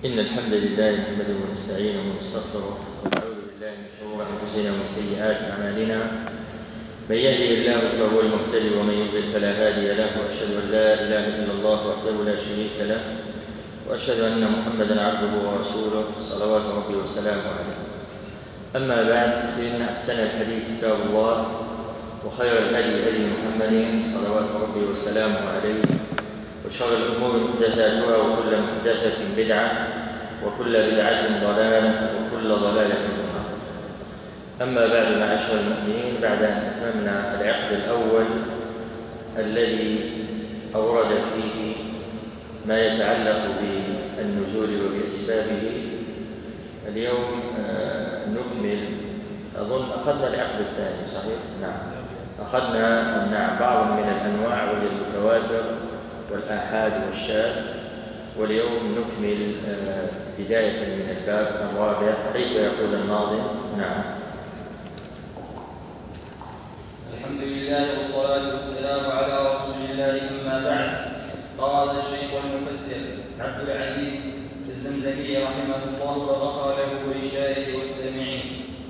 إن الحمد لله نحمده ونستعينه ونستغفره ونعوذ بالله من شرور أنفسنا ومن سيئات أعمالنا. من يهده الله فهو المهتدي ومن يضلل فلا هادي له، وأشهد أن لا إله إلا الله وحده لا شريك له، وأشهد أن محمدا عبده ورسوله صلوات ربي وسلامه عليه. أما بعد، فإن أحسن الحديث كتاب الله، وخير الهدي هدي محمد صلوات ربي وسلامه عليه، وشر الأمور محدثاتها، وكل محدثة بدعة، وكل بدعة ضلالة، وكل ضلالة في النار. أما بعد، معاشر المؤمنين، بعد أن أتممنا العقد الأول الذي أورد فيه ما يتعلق بالنزول وبأسبابه، اليوم نكمل. أظن أخذنا العقد الثاني، صحيح؟ نعم، أخذنا بعض من الأنواع، وهي المتواتر والآحاد والشاذ. واليوم نكمل بداية من الباب الرابع، حيث يقول الناظم: نعم. الحمد لله والصلاة والسلام على رسول الله، أما بعد. قال الشيخ المفسر عبد العزيز الزمزمي رحمه الله وغفر له وللشارح والسامعين: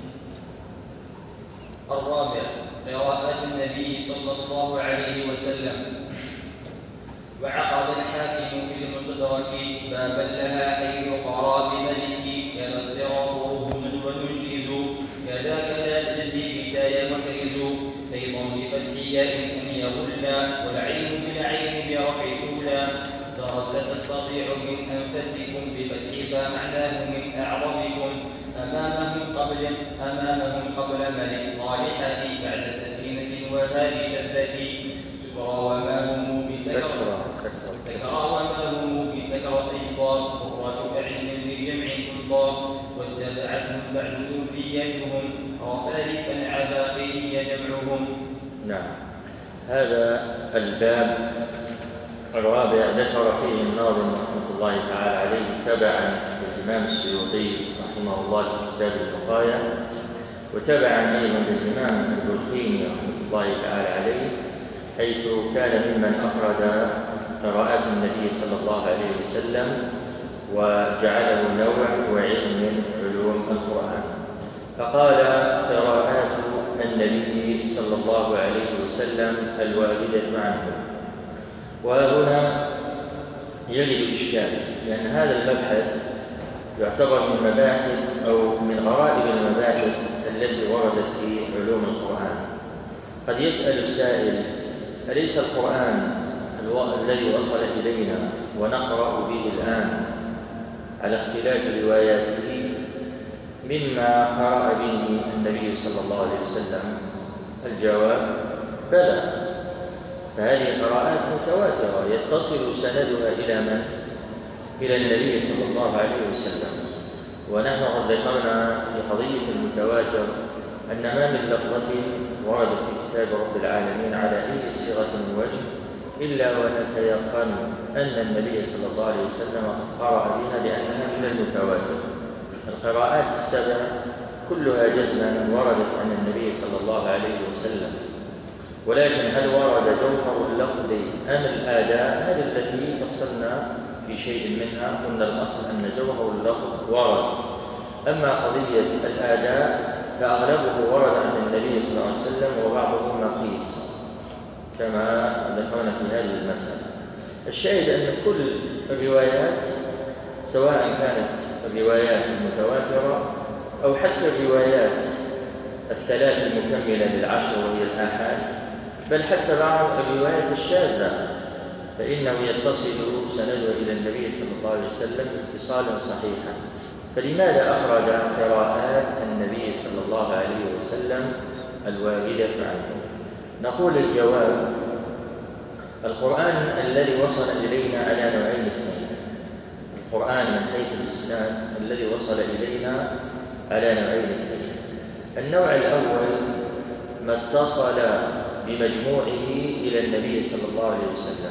الرابع قراءات النبي صلى الله عليه وسلم. وعقد الحاكم في المستدرك بابا لها حيث قرا بملك: كذا الصراط رهن وننشز، كذاك لا تجزي بتاي محرز، أيضا بفتح ياء أن يغلا، والعين بالعين برفع الأولى. درست تستطيع من أنفسكم بفتح فمعناه من أعظمكم، أمامهم قبل ملك صالحة، بعد سفينة وهذه شدة، سكرى وما هم بسكرة ضاد، قرة بعين لجمع ضاد، واتبعتهم بعد ذريتهم رفارفا عباقري جمعهم. نعم، هذا الباب الرابع ذكر فيه الناظم رحمة الله تعالى عليه تبعا للإمام السيوطي رحمه الله في كتاب البقايا، وتبعا أيضا للإمام البلقيني رحمة الله تعالى عليه، حيث كان ممن أفرد قراءات النبي صلى الله عليه وسلم وجعله نوع وعلم من علوم القرآن. فقال: قراءات النبي صلى الله عليه وسلم الواردة عنه. وهنا يجد إشكال، لأن هذا المبحث يعتبر من مباحث أو من غرائب المباحث التي وردت في علوم القرآن. قد يسأل السائل: أليس القرآن الذي وصل إلينا ونقرأ به الآن على اختلاف رواياته مما قرأ به النبي صلى الله عليه وسلم؟ الجواب: بلى، فهذه قراءات متواترة يتصل سندها إلى من؟ إلى النبي صلى الله عليه وسلم. ونحن قد ذكرنا في قضية المتواتر أن ما من لفظة وردت في كتاب رب العالمين على أي صيغة من وجه إلا ونتيقن أن النبي صلى الله عليه وسلم قد قرأ بها، لأنها من المتواتر. القراءات السبع كلها جزما وردت عن النبي صلى الله عليه وسلم، ولكن هل ورد جوهر اللفظ أم الآداء؟ هذه التي فصلنا في شيء منها. قلنا الأصل أن جوهر اللفظ ورد، أما قضية الآداء فأغلبه ورد عن النبي صلى الله عليه وسلم، وبعضه مقيس كما ذكرنا في هذه المسألة. الشاهد أن كل الروايات، سواء كانت الروايات المتواترة أو حتى الروايات الثلاث المكملة للعشر وهي الآحاد، بل حتى بعض الروايات الشاذة، فإنه يتصل سندها إلى النبي صلى الله عليه وسلم اتصالا صحيحا. فلماذا أخرج قراءات النبي صلى الله عليه وسلم الواردة عنه؟ نقول: الجواب: القرآن الذي وصل إلينا على نوعين اثنين. القرآن من حيث الإسناد الذي وصل إلينا على نوعين اثنين. النوع الأول ما اتصل بمجموعه إلى النبي صلى الله عليه وسلم،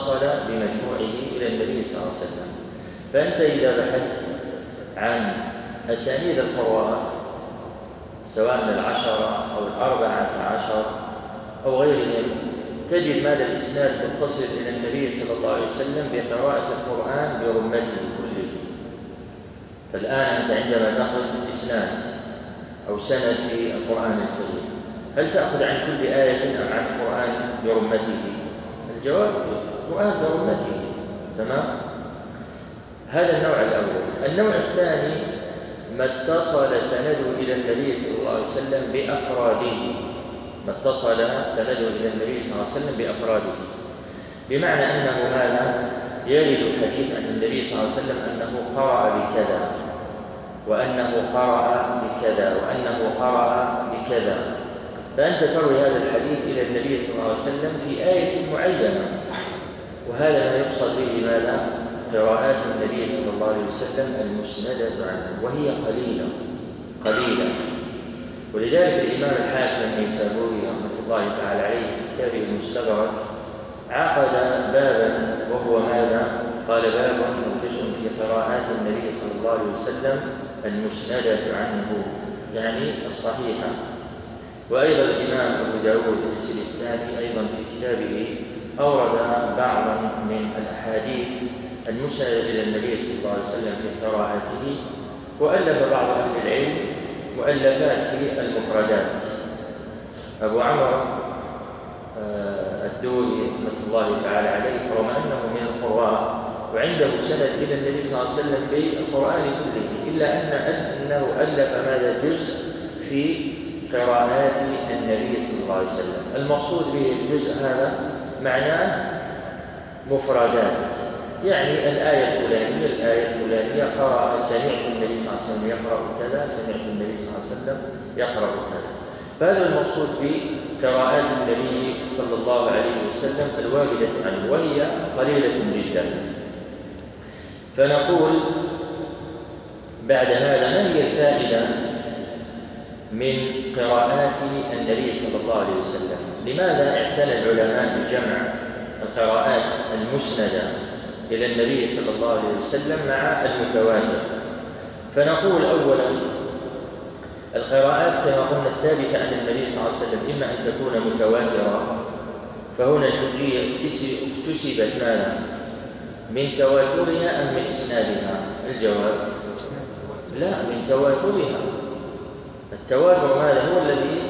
فأنت إذا بحثت عن أسانيد القرآن سواء العشرة أو 14 أو غيرهم، تجد ماذا الإسناد متصل إلى النبي صلى الله عليه وسلم بقراءة القرآن برمته كله. فالآن أنت عندما تأخذ إسناد أو سند في القرآن الكريم، هل تأخذ عن كل آية أم عن القرآن برمته؟ الجواب القرآن برمته. تمام؟ هذا النوع الأول. النوع الثاني ما اتصل سنده إلى النبي صلى الله عليه وسلم بأفراده، ما اتصل سنده إلى النبي صلى الله عليه وسلم بأفراده، بمعنى أنه ماذا؟ يرد الحديث عن النبي صلى الله عليه وسلم أنه قرأ بكذا، وأنه قرأ بكذا، وأنه قرأ بكذا، فأنت تروي هذا الحديث إلى النبي صلى الله عليه وسلم في آية معينة، وهذا ما يقصد به ماذا؟ قراءات النبي صلى الله عليه وسلم المسندة عنه، وهي قليلة. ولذلك الإمام الحاكم النيسابوري رحمة الله تعالى عليه في كتابه المستدرك عقد بابا، وهو ماذا؟ قال باب أو جزء في قراءات النبي صلى الله عليه وسلم المسندة عنه، يعني الصحيحة. وأيضا الإمام أبو داود السجستاني أيضا في كتابه أورد بعضا من الأحاديث المسندة إلى النبي صلى الله عليه وسلم في قراءته، وألف بعض أهل العلم مؤلفات في المفردات. أبو عمرو الدوري رحمة الله تعالى عليه رغم أنه من القراء وعنده سند إلى النبي صلى الله عليه وسلم بالقرآن كله، إلا أنه ألف ماذا؟ جزء في قراءات النبي صلى الله عليه وسلم. المقصود به الجزء هذا معناه مفردات، يعني الآية الفلانية قرأ، سمعت النبي صلى الله عليه وسلم يقرأ كذا، سمعت النبي صلى الله عليه وسلم يقرأ كذا. فهذا المقصود بقراءات النبي صلى الله عليه وسلم الواردة عنه، وهي قليلة جدا. فنقول بعد هذا ما هي الفائدة من قراءات النبي صلى الله عليه وسلم؟ لماذا اعتنى العلماء بجمع القراءات المسندة إلى النبي صلى الله عليه وسلم مع المتواتر؟ فنقول أولا القراءات كما قلنا الثابتة عن النبي صلى الله عليه وسلم إما أن تكون متواترة، فهنا الحجية اكتسبت ماذا؟ من تواترها أم من إسنادها؟ الجواب لا، من تواترها. التواتر ماذا؟ هو الذي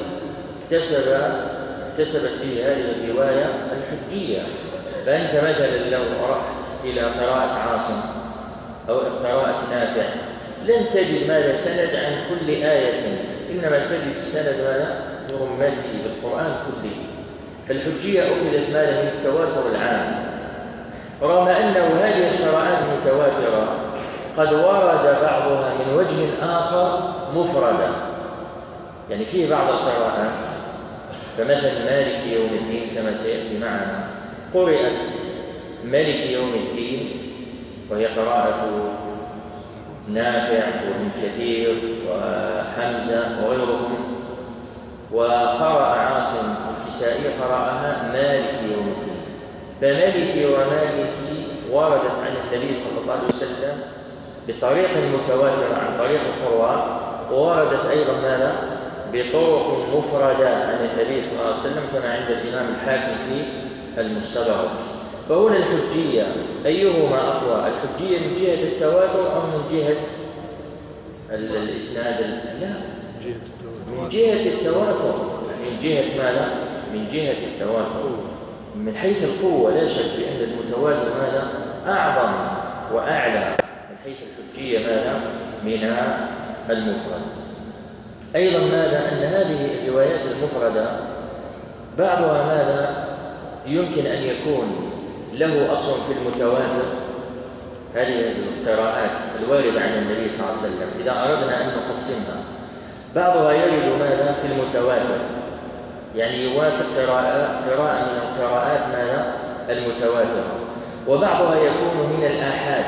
اكتسبت فيه هذه الرواية الحجية. فأنت مثلا لو رحت إلى قراءة عاصم أو قراءة نافع لن تجد ماذا؟ سند عن كل آية، إنما تجد السند ماذا؟ برمته بالقرآن كله. فالحجية أخذت ماذا؟ من التواتر العام، رغم أنه هذه القراءات المتواترة قد ورد بعضها من وجه آخر مفردة، يعني فيه بعض القراءات فمثل مالك يوم الدين كما سيأتي معنا قرأت مالك يوم الدين، وهي قراءة نافع وابن كثير وحمزة وغيرهم، وقرأ عاصم الكسائي قرأها مالك يوم الدين. فمالك ومالك وردت عن النبي صلى الله عليه وسلم بطريق متواتر عن طريق القراء، ووردت أيضا ماذا؟ بطرق مفردة عن النبي صلى الله عليه وسلم كما عند الإمام الحاكم في المستدرك. فهنا الحجية أيهما أقوى؟ الحجية من جهة التواتر أو من جهة الإسناد؟ لا، من جهة التواتر. من جهة ماذا؟ من جهة التواتر. من حيث القوة لا شك بأن المتواتر ماذا؟ أعظم وأعلى من حيث الحجية ماذا؟ من المفرد. أيضا ماذا؟ أن هذه الروايات المفردة بعضها ماذا؟ يمكن أن يكون له أصل في المتواتر، هذه القراءات الواردة عن النبي صلى الله عليه وسلم إذا أردنا أن نقسمها بعضها يرد ماذا؟ في المتواتر، يعني يوافق قراءة من القراءات ماذا؟ المتواترة، وبعضها يكون من الآحاد،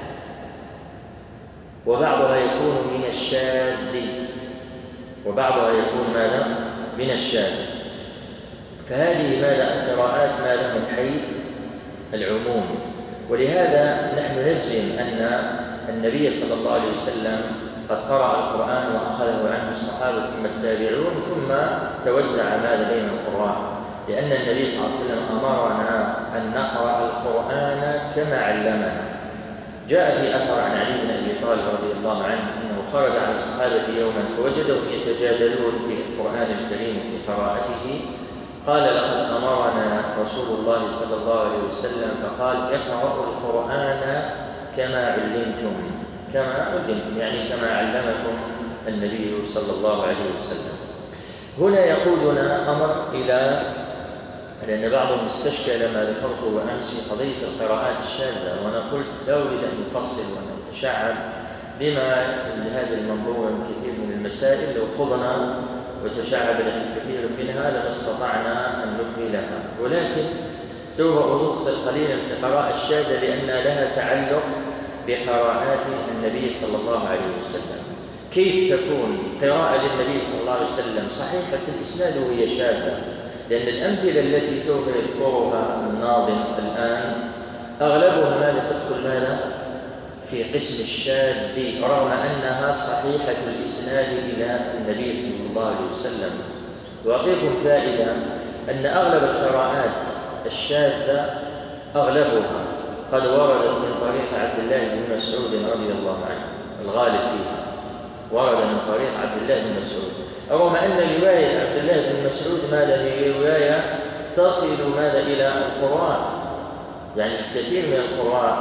وبعضها يكون من الشاذ، وبعضها يكون ماذا؟ من الشاذ. فهذه ماذا؟ القراءات ماذا؟ من حيث العموم. ولهذا نحن نجزم أن النبي صلى الله عليه وسلم قد قرأ القرآن وأخذه عنه الصحابة ثم التابعون ثم توزع ماذا بين القراء، لأن النبي صلى الله عليه وسلم أمرنا أن نقرأ القرآن كما علمنا. جاء في أثر عن علي بن أبي طالب رضي الله عنه أنه خرج على الصحابة يوما فوجدهم يتجادلون في القرآن الكريم وفي قراءته، قال: لقد أمرنا رسول الله صلى الله عليه وسلم فقال: اقرأوا القرآن كما علمتم، يعني كما علمكم النبي صلى الله عليه وسلم. هنا يقودنا أمر إلى لأن بعضهم استشكل ما ذكرته أمس في قضية القراءات الشاذة، وأنا قلت لا أريد أن نفصل ونتشعب بما لهذه المنظومة من كثير من المسائل، لو خضنا وتشعبنا في كثير منها لما استطعنا أن نكملها، ولكن سوف أفصل قليلا في القراءة الشاذة لأن لها تعلق بقراءات النبي صلى الله عليه وسلم. كيف تكون قراءة للنبي صلى الله عليه وسلم صحيحة الإسناد وهي شاذة؟ لأن الأمثلة التي سوف يذكرها الناظم الآن أغلبها ماذا تدخل في قسم الشاذ، رغم أنها صحيحة الإسناد إلى النبي صلى الله عليه وسلم. وأعطيكم فائدة أن أغلب القراءات الشاذة أغلبها قد وردت من طريق عبد الله بن مسعود رضي الله عنه، الغالب فيها ورد من طريق عبد الله بن مسعود، رغم أن رواية عبد الله بن مسعود هي رواية تصل إلى القراء، يعني الكثير من القراء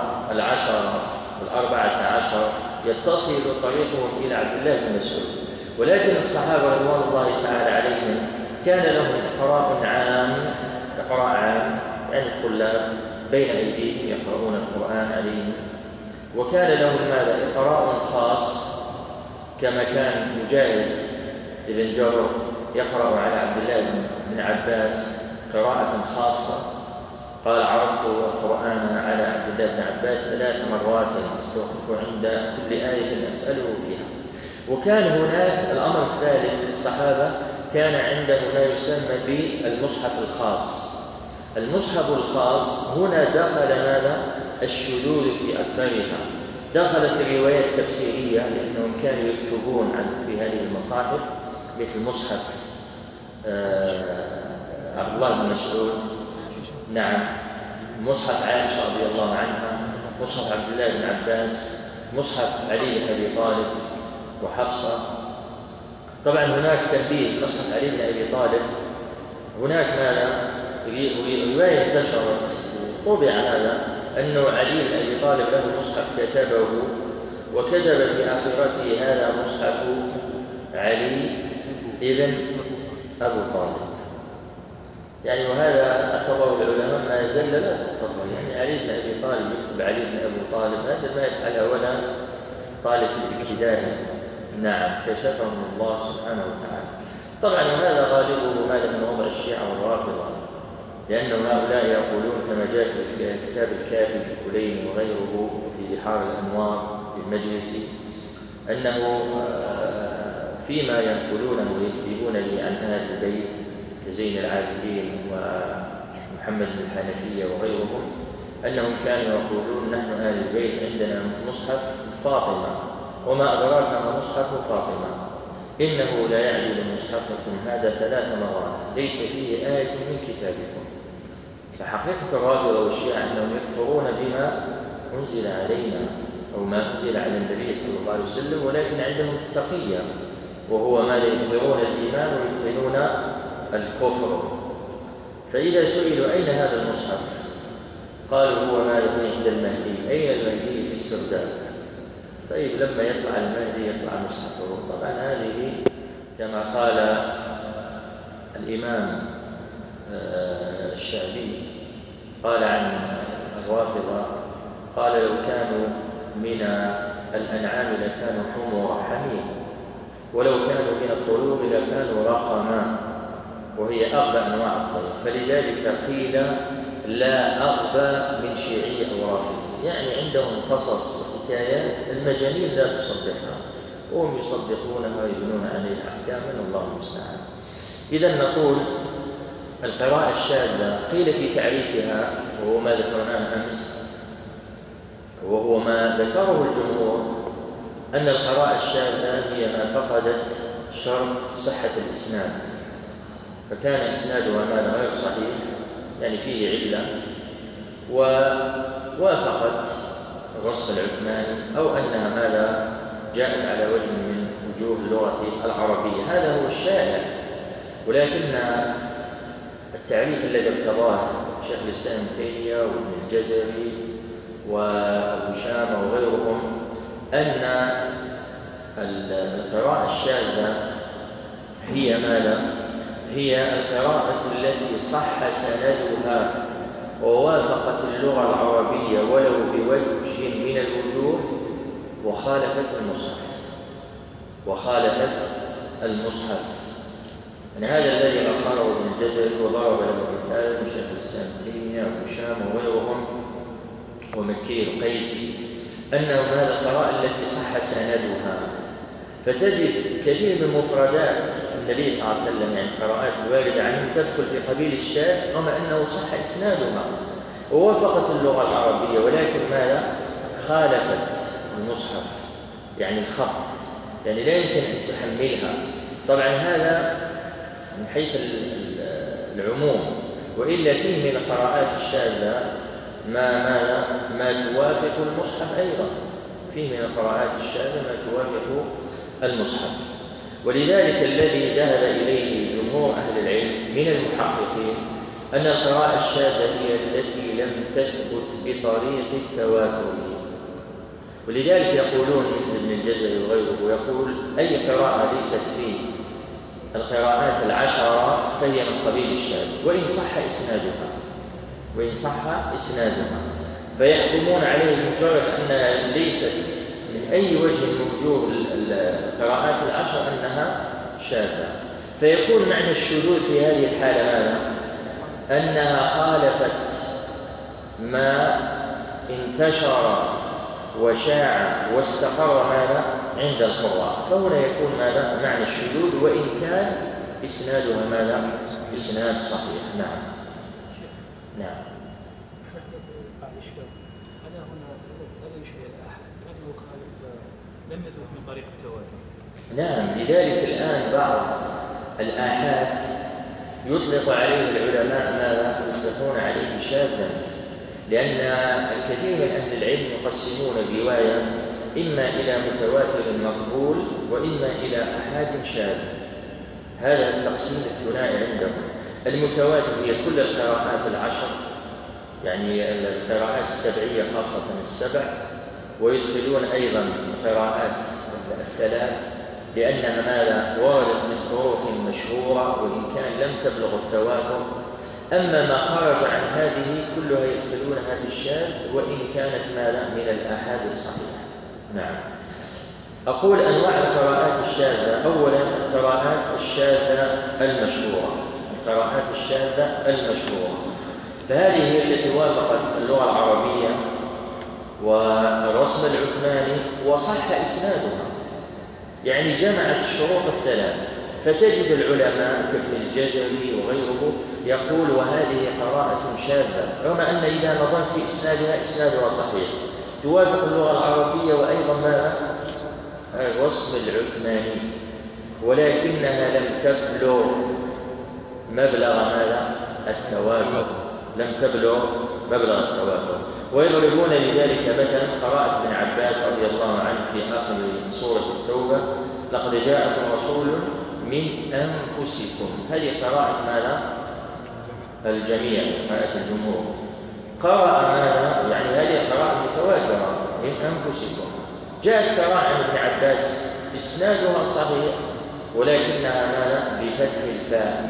14 يتصل طريقهم إلى عبد الله بن مسعود، ولكن الصحابة رضوان الله تعالى عليهم كان لهم إقراء عام، يعني الطلاب بين أيديهم يقرؤون القرآن عليهم، وكان لهم إقراء خاص كما كان مجاهد ابن جبر يقرأ على عبد الله بن عباس قراءة خاصة، قال: عرضت القرآن على عبد الله بن عباس 3 مرات استوقف عند كل آية أسأله فيها. وكان هناك الأمر الثالث للصحابة، كان عندهم ما يسمى بالمصحف الخاص. المصحف الخاص هنا دخل الشذوذ في أكثرها، دخلت الروايات التفسيرية لأنهم كانوا يكتبون في هذه المصاحف مثل مصحف عبد الله بن مسعود، نعم، مصحف عائشة رضي الله عنها، مصحف عبد الله بن عباس، مصحف علي بن أبي طالب وحفصة. طبعا هناك تنبيه، مصحف علي بن أبي طالب هناك رواية انتشرت طبع أنه علي بن أبي طالب له مصحف كتبه وكتب في آخرته: هذا مصحف علي ابن أبو طالب. يعني وهذا اعتبره العلماء ما زال لا تعتبر، يعني علي بن أبي طالب يكتب علي بن أبو طالب، هذا ما يفعله ولا طالب الابتدائي، نعم، كشفهم الله سبحانه وتعالى. طبعا وهذا غالبه من وضع الشيعة والرافضة، لأن هؤلاء يقولون كما جاء في كتاب الكافي الكليني وغيره في بحار الأنوار المجلسي أنه فيما ينقلونه ويكتبون لي عن أهل البيت كزين العابدين ومحمد بن الحنفية وغيرهم، أنهم كانوا يقولون: نحن أهل البيت عندنا مصحف فاطمة، وما أدراك ما مصحف فاطمة، إنه لا يعدل مصحفكم هذا 3 مرات، ليس فيه آية من كتابكم. فحقيقة الرافضة والشيعة أنهم يكفرون بما أنزل علينا أو ما أنزل على النبي صلى الله عليه وسلم، ولكن عندهم التقية، وهو ما يظهرون الإيمان ويبطنون الكفر. فإذا سئلوا: أين هذا المصحف؟ قالوا: هو ما يكون عند المهدي. أين المهدي؟ في السرداب. طيب لما يطلع المهدي يطلع مصحفه. طبعا هذه كما قال الإمام الشعبي قال عن الرافضة، قال: لو كانوا من الأنعام لكانوا حمر حمير، ولو كانوا من الطيور لكانوا رخما، وهي أغبى أنواع الطير، فلذلك قيل: لا أغبى من شيعي أو رافضي. يعني عندهم قصص وحكايات المجانين لا تصدقها، وهم يصدقونها ويبنون عليها أحكاما، الله المستعان. إذن نقول القراءة الشاذة قيل في تعريفها، وهو ما ذكرناه أمس، وهو ما ذكره الجمهور، أن القراءة الشاذة هي ما فقدت شرط صحة الإسناد، فكان إسنادها ماذا غير صحيح، يعني فيه علة، ووافقت الرسم العثماني أو أنها ماذا جاءت على وجه من وجوه اللغة العربية. هذا هو الشائع، ولكن التعريف الذي ارتضاه شيخ الإسلام ابن تيمية وابن الجزري وأبو شامة وغيرهم أن القراءة الشاذة هي ماذا؟ هي القراءة التي صح سندها ووافقت اللغة العربية ولو بوجه من الوجوه وخالفت المصحف. يعني هذا الذي أصاره ابن الجزري وضرب له مثال من شيخ الإسلام ابن تيمية وابو شامة وغيرهم ومكي القيسي، أنه هذا القراءة التي صح سندها. فتجد كثير من مفردات النبي صلى الله عليه وسلم، يعني القراءات الواردة عنه، تدخل في قبيل الشاذ رغم أنه صح إسنادها ووافقت اللغة العربية، ولكن ماذا؟ خالفت المصحف، يعني الخط، يعني لا يمكن أن تحملها. طبعا هذا من حيث العموم، وإلا فيه من القراءات الشاذة ما توافق المصحف أيضا، فيه من القراءات الشاذة ما توافق المصحف. ولذلك الذي ذهب إليه جمهور أهل العلم من المحققين أن القراءة الشاذة هي التي لم تثبت بطريق التواتر. ولذلك يقولون مثل ابن الجزري وغيره، يقول أي قراءة ليست في القراءات العشرة فهي من قبيل الشاذ وإن صح إسنادها، فيحكمون عليه بمجرد أنها ليست من أي وجه من وجوه القراءات العشر أنها شاذة. فيكون معنى الشذوذ في هذه الحالة ماذا؟ أنها خالفت ما انتشر وشاع واستقر ماذا عند القراء، فهنا يكون ماذا معنى الشذوذ وإن كان إسنادها ماذا؟ إسناد صحيح. نعم. أنا هنا هذا يشبه الأحد لأنه خالف لم يثبت من طريق التواتر. نعم، لذلك الآن بعض الآحاد يطلق عليه العلماء ماذا؟ يطلقون عليه شاذا، لأن الكثير من أهل العلم يقسمون الرواية إما إلى متواتر مقبول وإما إلى أحاد شاذ. هذا التقسيم الثنائي عندهم. المتواتر هي كل القراءات العشر، يعني القراءات السبعية خاصة السبع، ويدخلون أيضا القراءات الثلاث لأنها ماذا؟ وردت من طرق مشهورة وإن كان لم تبلغ التواتر. أما ما خرج عن هذه كلها يدخلونها في الشاذ وإن كانت ماذا؟ من الآحاد الصحيحة. نعم. أقول أنواع القراءات الشاذة. أولا القراءات الشاذة المشهورة، فهذه هي التي وافقت اللغة العربية والرسم العثماني وصح إسنادها، يعني جمعت الشروط الثلاث. فتجد العلماء كابن الجزري وغيره يقول وهذه قراءة شاذة، رغم أن إذا نظرت في إسنادها صحيح توافق اللغة العربية وأيضا ما الرسم العثماني، ولكنها لم تبلغ مبلغ ماذا؟ التواتر. ويضربون لذلك مثلا قراءة ابن عباس رضي الله عنه في آخر سورة التوبة: لقد جاءكم رسول من أنفسكم. هذه قراءة ماذا؟ الجميع، قراءة الجمهور. قرأ ماذا؟ يعني هذه قراءة متواترة من أنفسكم. جاءت قراءة عن ابن عباس إسنادها صحيح ولكنها ماذا؟ بفتح الفاء: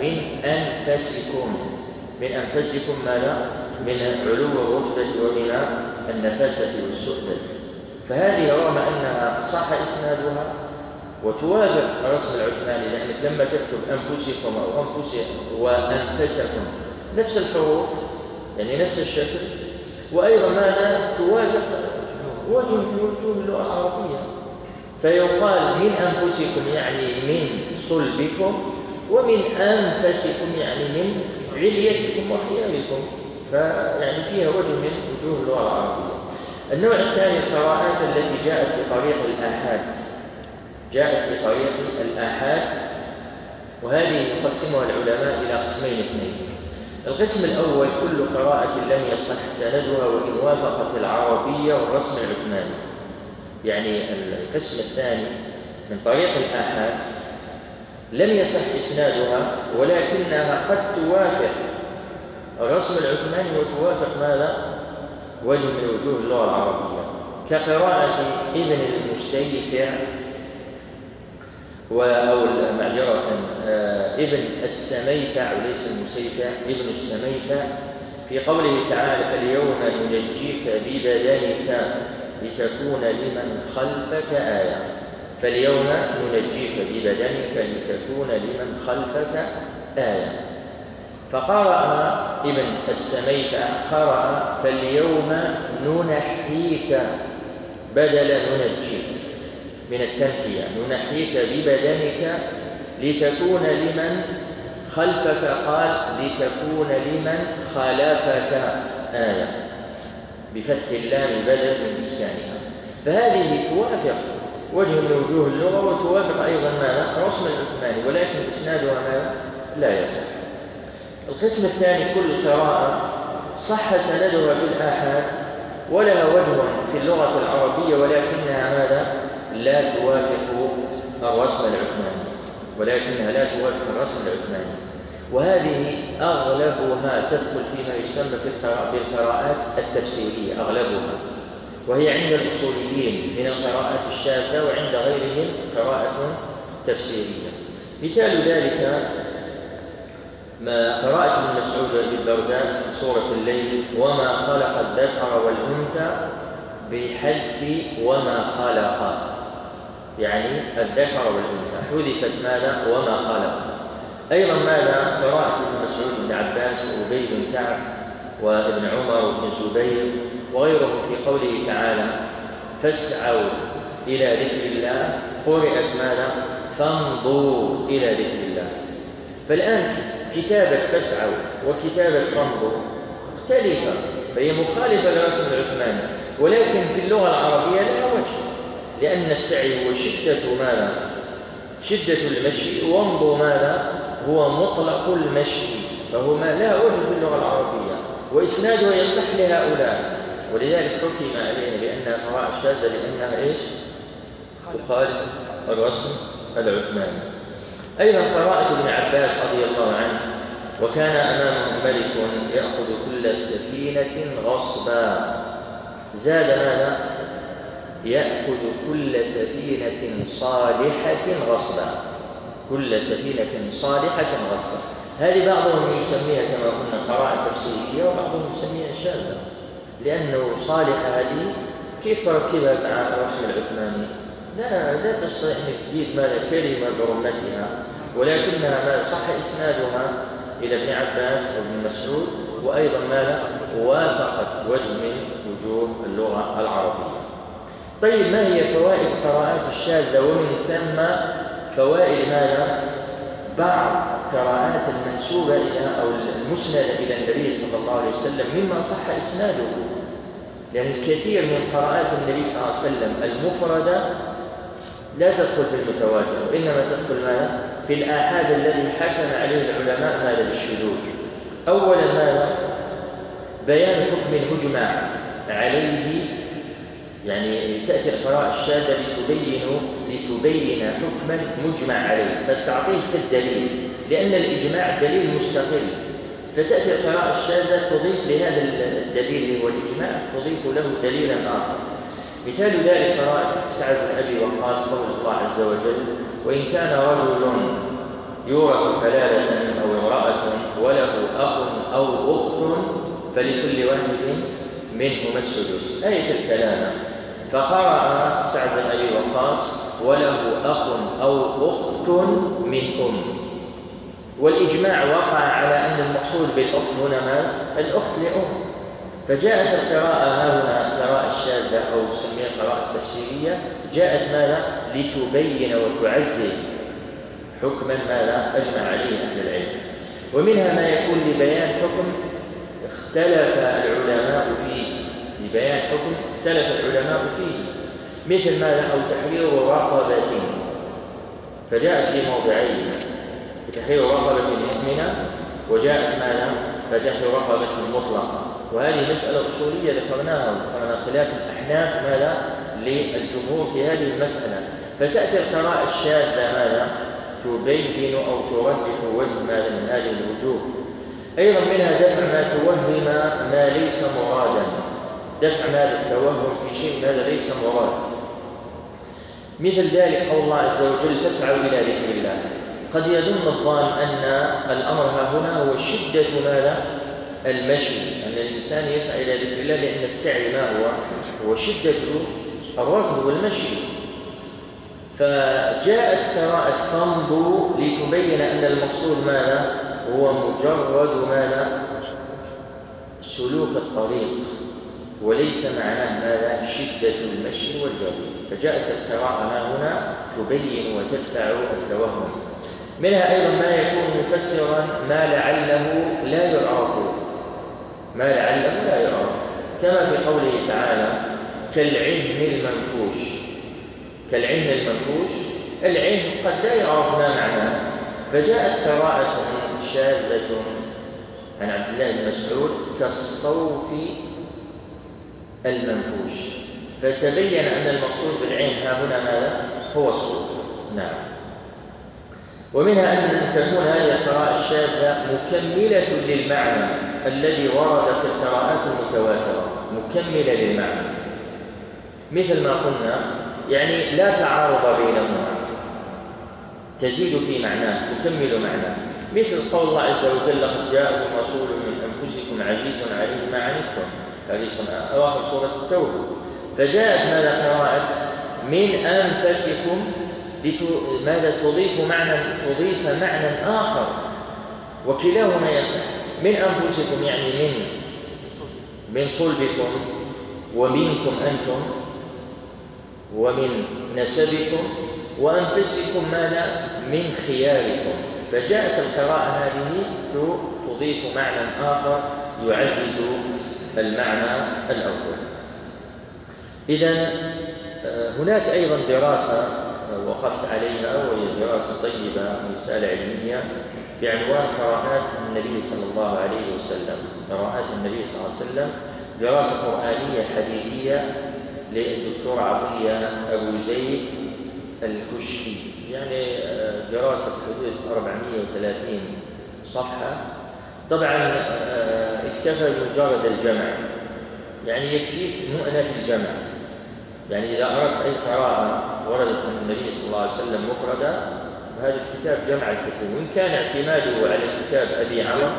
من أنفسكم ماذا؟ من علو الرتبة ومن النفاسة والسؤدد. فهذه رغم أنها صح إسنادها وتوافق الرسم العثماني، لأنك لما تكتب أنفسكم أو وأنفسكم نفس الحروف، يعني نفس الشكل، وأيضا ماذا؟ توافق وجه من وجوه اللغة العربية. فيقال من أنفسكم يعني من صلبكم، ومن أنفسكم يعني من عليتكم وخياركم، فيعني فيها وجه من وجوه اللغة العربية. النوع الثاني القراءات التي جاءت بطريق الآحاد، وهذه يقسمها العلماء إلى قسمين اثنين. القسم الأول كل قراءة لم يصح سندها وإن وافقت العربية والرسم العثماني. يعني القسم الثاني من طريق الآحاد لم يصح إسنادها ولكنها قد توافق الرسم العثماني وتوافق ماذا؟ وجه من وجوه اللغة العربية، كقراءة ابن المسيفع أو معذرة ابن السميفع وليس المسيفع، ابن السميفع في قوله تعالى فاليوم ننجيك ببدنك لتكون لمن خلفك آية. فاليوم ننجيك ببدنك لتكون لمن خلفك آية. فقرأ ابن السميفع قرأ فاليوم ننحيك بدل ننجيك من التنحية، ننحيك ببدنك لتكون لمن خلفك قال لتكون لمن خلفك آية بفتح اللام بدل من إسكانها. فهذه توافق وجه من وجوه اللغة وتوافق أيضا ماذا؟ رسم العثماني، ولكن إسنادها ماذا؟ لا يصح. القسم الثاني كل قراءة صح سندها في الآحاد ولها وجه في اللغة العربية ولكنها ماذا؟ لا توافق الرسم العثماني، ولكنها لا توافق الرسم العثماني. وهذه أغلبها تدخل فيما يسمى بالقراءات التفسيرية أغلبها، وهي عند الأصوليين من القراءات الشاذة وعند غيرهم قراءة تفسيرية. مثال ذلك ما قراءة ابن مسعود بالبرداء في سورة الليل وما خلق الذكر والأنثى بحذف وما خلق، يعني الذكر والأنثى حذفت ماذا؟ وما خلق. أيضا ماذا؟ قراءة ابن مسعود بن عباس وأبي بن كعب وابن عمر وابن الزبير وغيرهم في قوله تعالى فاسعوا إلى ذكر الله قرئت ماذا؟ فانظروا إلى ذكر الله. فالآن كتابة فاسعوا وكتابة فانظروا مختلفة، فهي مخالفة للرسم العثماني، ولكن في اللغة العربية لها وجه، لأن السعي هو شدة ماذا؟ شدة المشي، وانظر ماذا؟ هو مطلق المشي، فهو ما لا وجه في اللغة العربية، وإسنادها يصح لهؤلاء، ولذلك حكم عليها بأنها قراءة شاذة لأنها إيش؟ تخالف الرسم العثماني. أيضا قراءة ابن عباس رضي الله عنه وكان أمامه ملك يأخذ كل سفينة غصبا، زاد ماذا؟ يأخذ كل سفينة صالحة غصبا، كل سفينة صالحة غصبا. هذه بعضهم يسميها كما قلنا قراءة تفسيرية وبعضهم يسميها شاذة، لأنه صالحة هذه كيف تركبها مع الرسم العثماني؟ لا تستطيع أن تزيد ماذا كلمة برمتها، ولكنها ما صح إسنادها إلى ابن عباس وابن مسعود، وأيضا ماذا؟ وافقت وجه من وجوه اللغة العربية. طيب ما هي فوائد القراءات الشاذة؟ ومن ثم فوائد ماذا؟ بعض قراءات المنسوبة إلى أو المسندة إلى النبي صلى الله عليه وسلم مما صح إسناده، لأن الكثير من قراءات النبي صلى الله عليه وسلم المفردة لا تدخل في المتواتر، وإنما تدخل ماذا؟ في الآحاد الذي حكم عليه العلماء ماذا؟ بالشذوذ. أولا ماذا؟ بيان حكم مجمع عليه، يعني تأتي القراءة الشاذة لتبين حكما مجمع عليه فتعطيه كالدليل، لأن الإجماع دليل مستقل، فتأتي القراءة الشاذة تضيف لهذا الدليل والإجماع تضيف له دليلا آخر. مثال ذلك قراءة سعد بن أبي وقاص قول الله عز وجل وإن كان رجل يورث كلالة أو امرأة وله أخ أو أخت فلكل واحد منهما السدس، آية الكلالة. فقرأ سعد بن أبي وقاص وله أخ أو أخت من والإجماع وقع على أن المقصود بالأخت هنا ما؟ الأخت لأم، فجاءت القراءة هنا قراءة الشاذة أو تسميها قراءة تفسيرية، جاءت ماذا؟ لتبين وتعزز حكما ماذا؟ أجمع عليه أهل العلم. ومنها ما يكون لبيان حكم اختلف العلماء فيه، لبيان حكم اختلف العلماء فيه، مثل ماذا؟ أو تحرير رقبة، فجاءت في موضعين، بتحرير رقبة مؤمنة، وجاءت ماذا؟ فتح رقبة مطلقة. وهذه مسألة أصولية ذكرناها خلاف الأحناف ماذا للجمهور في هذه المسألة. فتأتي القراءة الشاذة ماذا تبين أو ترجح وجه ماذا من هذه الوجوه. أيضا منها دفع ما توهم ما ليس مرادا، دفع ماذا التوهم في شيء ماذا ليس مراد. مثل ذلك قول الله عز وجل فاسعوا إلى ذكر الله. قد يظن الظان أن الأمر ها هنا هو شدة ماذا المشي، أن الإنسان يسعى إلى ذكر الله، لأن السعي ما هو شدة الركض والمشي. فجاءت قراءة فامضوا لتبين أن المقصود ماذا هو مجرد ماذا سلوك الطريق، وليس معناه ماذا شدة المشي والجري. فجاءت القراءة هنا تبين وتدفع التوهم. منها أيضا ما يكون مفسرا ما لعله لا يعرف، ما لعله لا يعرف، كما في قوله تعالى كالعهن المنفوش. كالعهن المنفوش، العهن قد لا يعرف ما معناه، فجاءت قراءة شاذة عن عبد الله بن مسعود كالصوف المنفوش، فتبين أن المقصود بالعين ها هنا ماذا هو الصوف. نعم. ومنها أن تكون هذه القراءة الشاذة مكملة للمعنى الذي ورد في القراءات المتواترة، مكملة للمعنى، مثل ما قلنا يعني لا تعارض بينهما، تزيد في معناه، تكمل معناه، مثل قول الله عز وجل لقد جاءكم رسول من أنفسكم عزيز عليه ما عنتم، هذه أواخر سورة التوبة. فجاءت هذا قراءة من أنفسكم ماذا تضيف معنى آخر، وكلاهما يصح. من أنفسكم يعني من صلبكم، ومنكم أنتم، ومن نسبكم، وأنفسكم ماذا من خياركم. فجاءت القراءة هذه تضيف معنى آخر يعزز المعنى الأول. إذن هناك أيضا دراسة وقفت عليها، وهي دراسة طيبة، رسالة علمية بعنوان قراءات النبي صلى الله عليه وسلم. قراءات النبي صلى الله عليه وسلم، دراسة قرآنية حديثية للدكتور عطية أبو زيد الكشكي، يعني دراسة حدود 430 صفحة. طبعا اكتفى بمجرد الجمع، يعني يكفيك مؤنة في الجمع. يعني إذا أردت أي قراءة وردت من النبي صلى الله عليه وسلم مفردة، هذا الكتاب جمع الكثير، وإن كان اعتماده على الكتاب أبي عمرو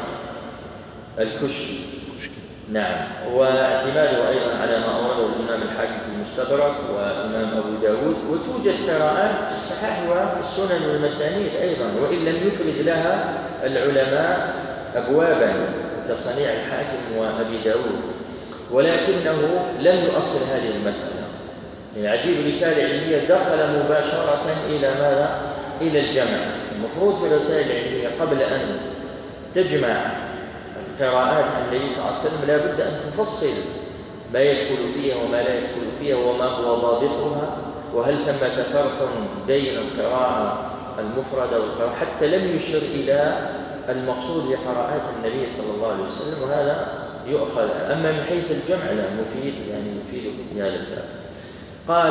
الكشكي. نعم. واعتماده أيضا على ما أورده الإمام الحاكم في المستدرك وإمام أبو داود. وتوجد قراءات في الصحاح والسنن والمسانيد أيضا، وإن لم يفرد لها العلماء أبوابا كصنيع الحاكم وأبي داود، ولكنه لم يؤصل هذه المسألة. يعني عجيب، رسالة علمية دخل مباشرة إلى ماذا؟ إلى الجمع. المفروض في الرسائل العلمية قبل أن تجمع القراءات عن النبي صلى الله عليه وسلم لا بد أن تفصل ما يدخل فيها وما لا يدخل فيها، وما هو ضابطها، وهل ثمة فرق بين القراءة المفردة والقراءة، حتى لم يشر إلى المقصود بقراءات النبي صلى الله عليه وسلم، وهذا يؤخذ. أما من حيث الجمع لا، مفيد، يعني يفيد في هذا الباب. قال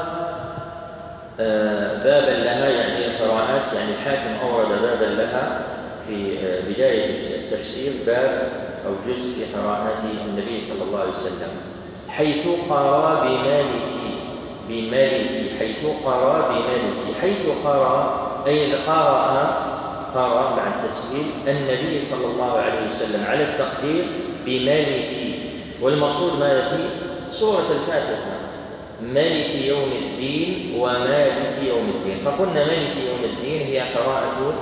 بابا لها، يعني القراءات، يعني الحاكم أورد بابا لها في بداية التفسير، باب أو جزء في قراءات النبي صلى الله عليه وسلم، حيث قرأ بمالك، حيث قرأ بمالك، حيث قرأ أي قرأ مع التسهيل النبي صلى الله عليه وسلم على التقدير بمالك. والمقصود ماذا في سورة الفاتحة؟ مالك يوم الدين ومالك يوم الدين. فقلنا مالك يوم الدين هي قراءة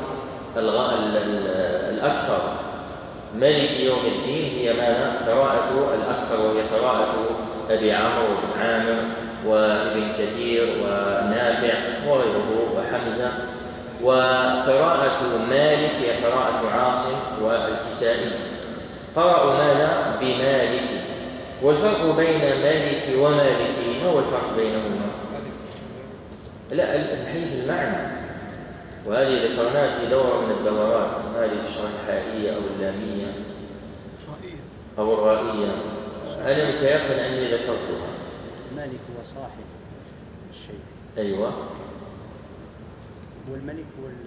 الأكثر، مالك يوم الدين هي ماذا؟ قراءة الأكثر، وهي قراءة أبي عمرو بن عامر وابن كثير ونافع وغيره وحمزة. وقراءة مالك هي قراءة عاصم والكسائي. قرأوا ماذا؟ بمالك. والفرق بين مالك ومالك، ما هو الفرق بينهما؟ لا، من حيث المعنى، وهذه ذكرناها في دورة من الدورات، هذه بشرح الحائية أو اللامية. أو الرائية، أنا متيقن أني ذكرتها. المالك هو صاحب الشيء. أيوة، هو الملك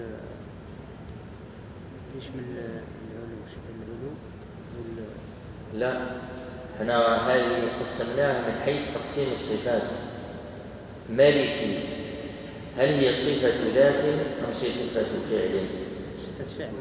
يشمل العلو لا، هنا هذه قسمناها من حيث تقسيم الصفات. مالكي هل هي صفة ذات أم صفة فعل؟ صفة فعل.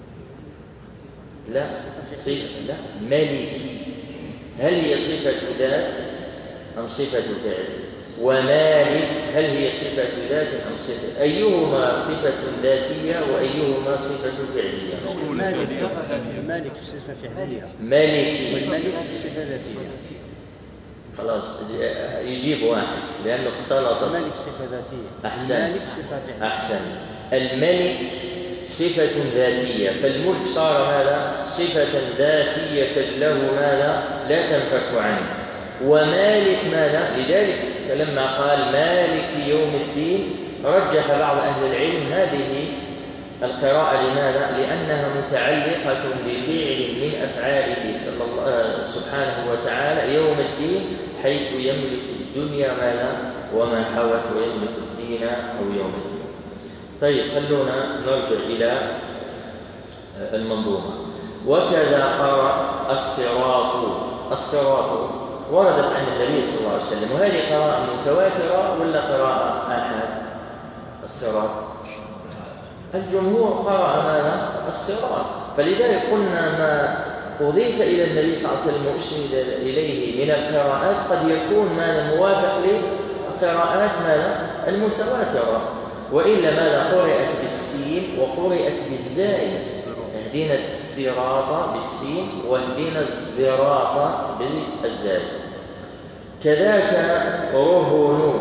لا، لا، مالكي هل هي صفة ذات أم صفة فعل؟ ومالك هل هي صفة ذات أم صفة؟ أيهما صفة ذاتية وأيهما صفة فعلية؟ مالك صفة فعلية. مالكي والملك صفة ذاتية. خلاص يجيب واحد لأنه اختلط. الملك صفة ذاتية. أحسن. الملك صفة فعلية. أحسن. الملك صفة ذاتية، فالملك صار ماذا؟ صفة ذاتية له ماذا؟ لا تنفك عنه. ومالك ماذا؟ لذلك لما قال مالك يوم الدين رجح بعض أهل العلم هذه القراءة. لماذا؟ لأنها متعلقة بفعل من أفعاله سبحانه وتعالى يوم الدين، حيث يملك الدنيا ماذا؟ وما حوت، ويملك الدين أو يوم الدين. طيب، خلونا نرجع إلى المنظومة. وكذا قرأ الصراط وردت عن النبي صلى الله عليه وسلم، وهذه قراءة متواترة ولا قراءة آحاد؟ الصراط الجمهور قرأ ماذا؟ الصراط. فلذلك قلنا ما أضيف إلى النبي صلى الله عليه وسلم وأسند إليه من القراءات قد يكون ماذا؟ موافق للقراءات ماذا؟ المتواترة. وإلا ماذا؟ قرأت بالسين وقرأت بالزاي. اهدنا الصراط بالسين واهدنا الصراط بالزاي. كذاك رهن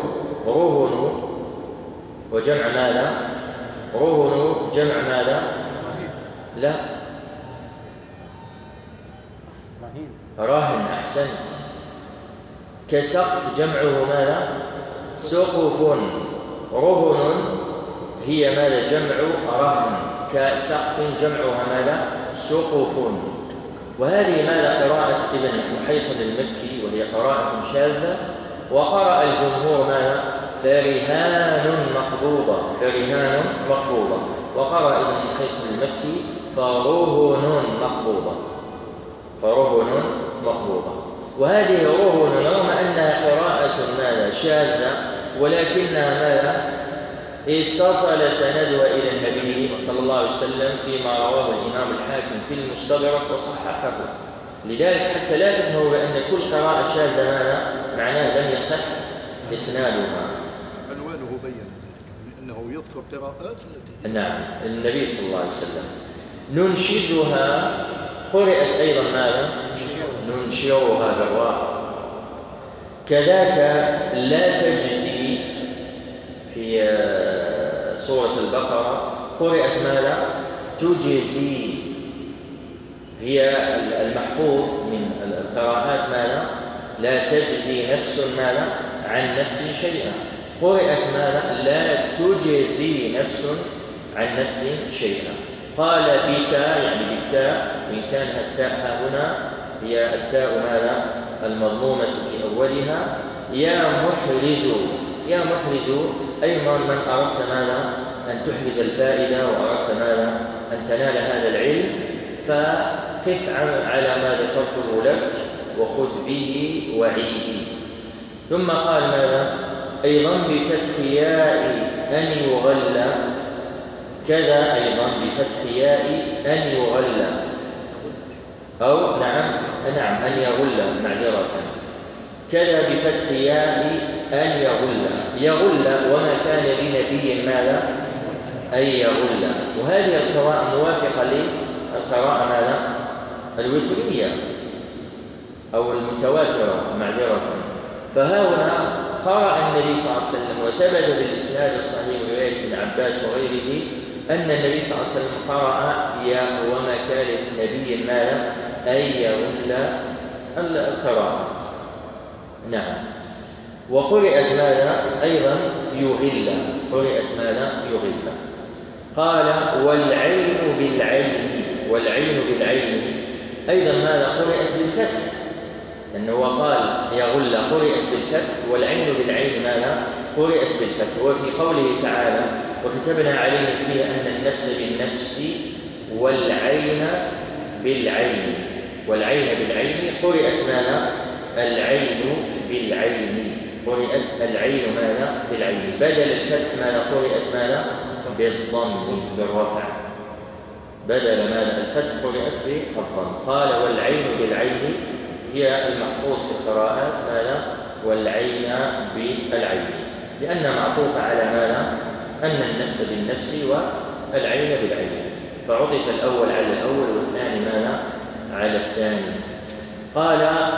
وجمع ماذا؟ رهن جمع ماذا؟ لا، راهن. أحسنت. كسقف جمعه ماذا؟ سقف. رهن هي ماذا؟ جمع رهن. كسقف جمعها ماذا؟ سقف. وهذه ماذا؟ قراءة ابن محيصن المكي، وهي قراءة شاذة. وقرأ الجمهور ماذا؟ فرهان مقبوضة. وقرأ ابن محيصن المكي فرهن مقبوضة. وهذه رهن رغم أنها قراءة ماذا؟ شاذة، ولكنها ماذا؟ اتصل سندها إلى النبي صلى الله عليه وسلم فيما رواه الإمام الحاكم في المستدرك وصححه. لذلك حتى لا تفهموا بأن كل قراءة شاذة ماذا؟ معناه لم يصح إسنادها. عنوانه بين ذلك لأنه يذكر قراءات. نعم، النبي صلى الله عليه وسلم. ننشزها قرأت أيضا ماذا؟ ننشرها بالراء. كذاك لا تجزي في سورة البقرة قرأت ماذا؟ تجزي. هي المحفوظ من القراءات ماذا؟ لا تجزي نفس ماذا؟ عن نفس شيئا. قرأت ماذا؟ لا تجزي نفس عن نفس شيئا. قال بتاء، يعني بالتاء، وإن كان التاء هنا هي التاء ماذا؟ المضمومة في أولها. يا محرز أيضا من أردت ماذا؟ أن تحرز الفائدة وأردت ماذا؟ أن تنال هذا العلم، فقف على ما ذكرته لك وخذ به وعيه. ثم قال ماذا؟ أيضا بفتح ياء أن يغلى. كذا أيضا بفتح ياء أن يغلى، أو نعم أن يغلى معذرة. كذا بفتح ياء أن يغلى وما كان لنبي ماذا؟ أن يغلى. وهذه القراءة موافقة للقراءة ماذا؟ الوترية أو المتواترة معذرة. فهنا قرأ النبي صلى الله عليه وسلم وثبت بالإسناد الصحيح رواية ابن عباس وغيره أن النبي صلى الله عليه وسلم قرأ يا وما كان لنبي ماذا؟ أن يغلى القراءة. نعم. وقرأت ماذا؟ أيضا يغلى. قرأت ماذا؟ يغلى. قال والعين بالعين أيضا ماذا قرئت بالفتح، لأنه قال يغل قرئت بالفتح، والعين بالعين ماذا قرئت بالفتح. وفي قوله تعالى وكتبنا عليهم فيه أن النفس بالنفس والعين بالعين، والعين بالعين قرئت ماذا العين بالعين، قرئت العين ماذا بالعين، بدل الفتح ماذا قرئت ماذا بالضم بالرفع، بدل ماذا الفتح قرئت بالضم. قال والعين بالعين هي المحفوظ في القراءات ماذا والعين بالعين، لأنها معطوفة على ماذا أن النفس بالنفس والعين بالعين، فعطف الأول على الأول والثاني ماذا على الثاني. قال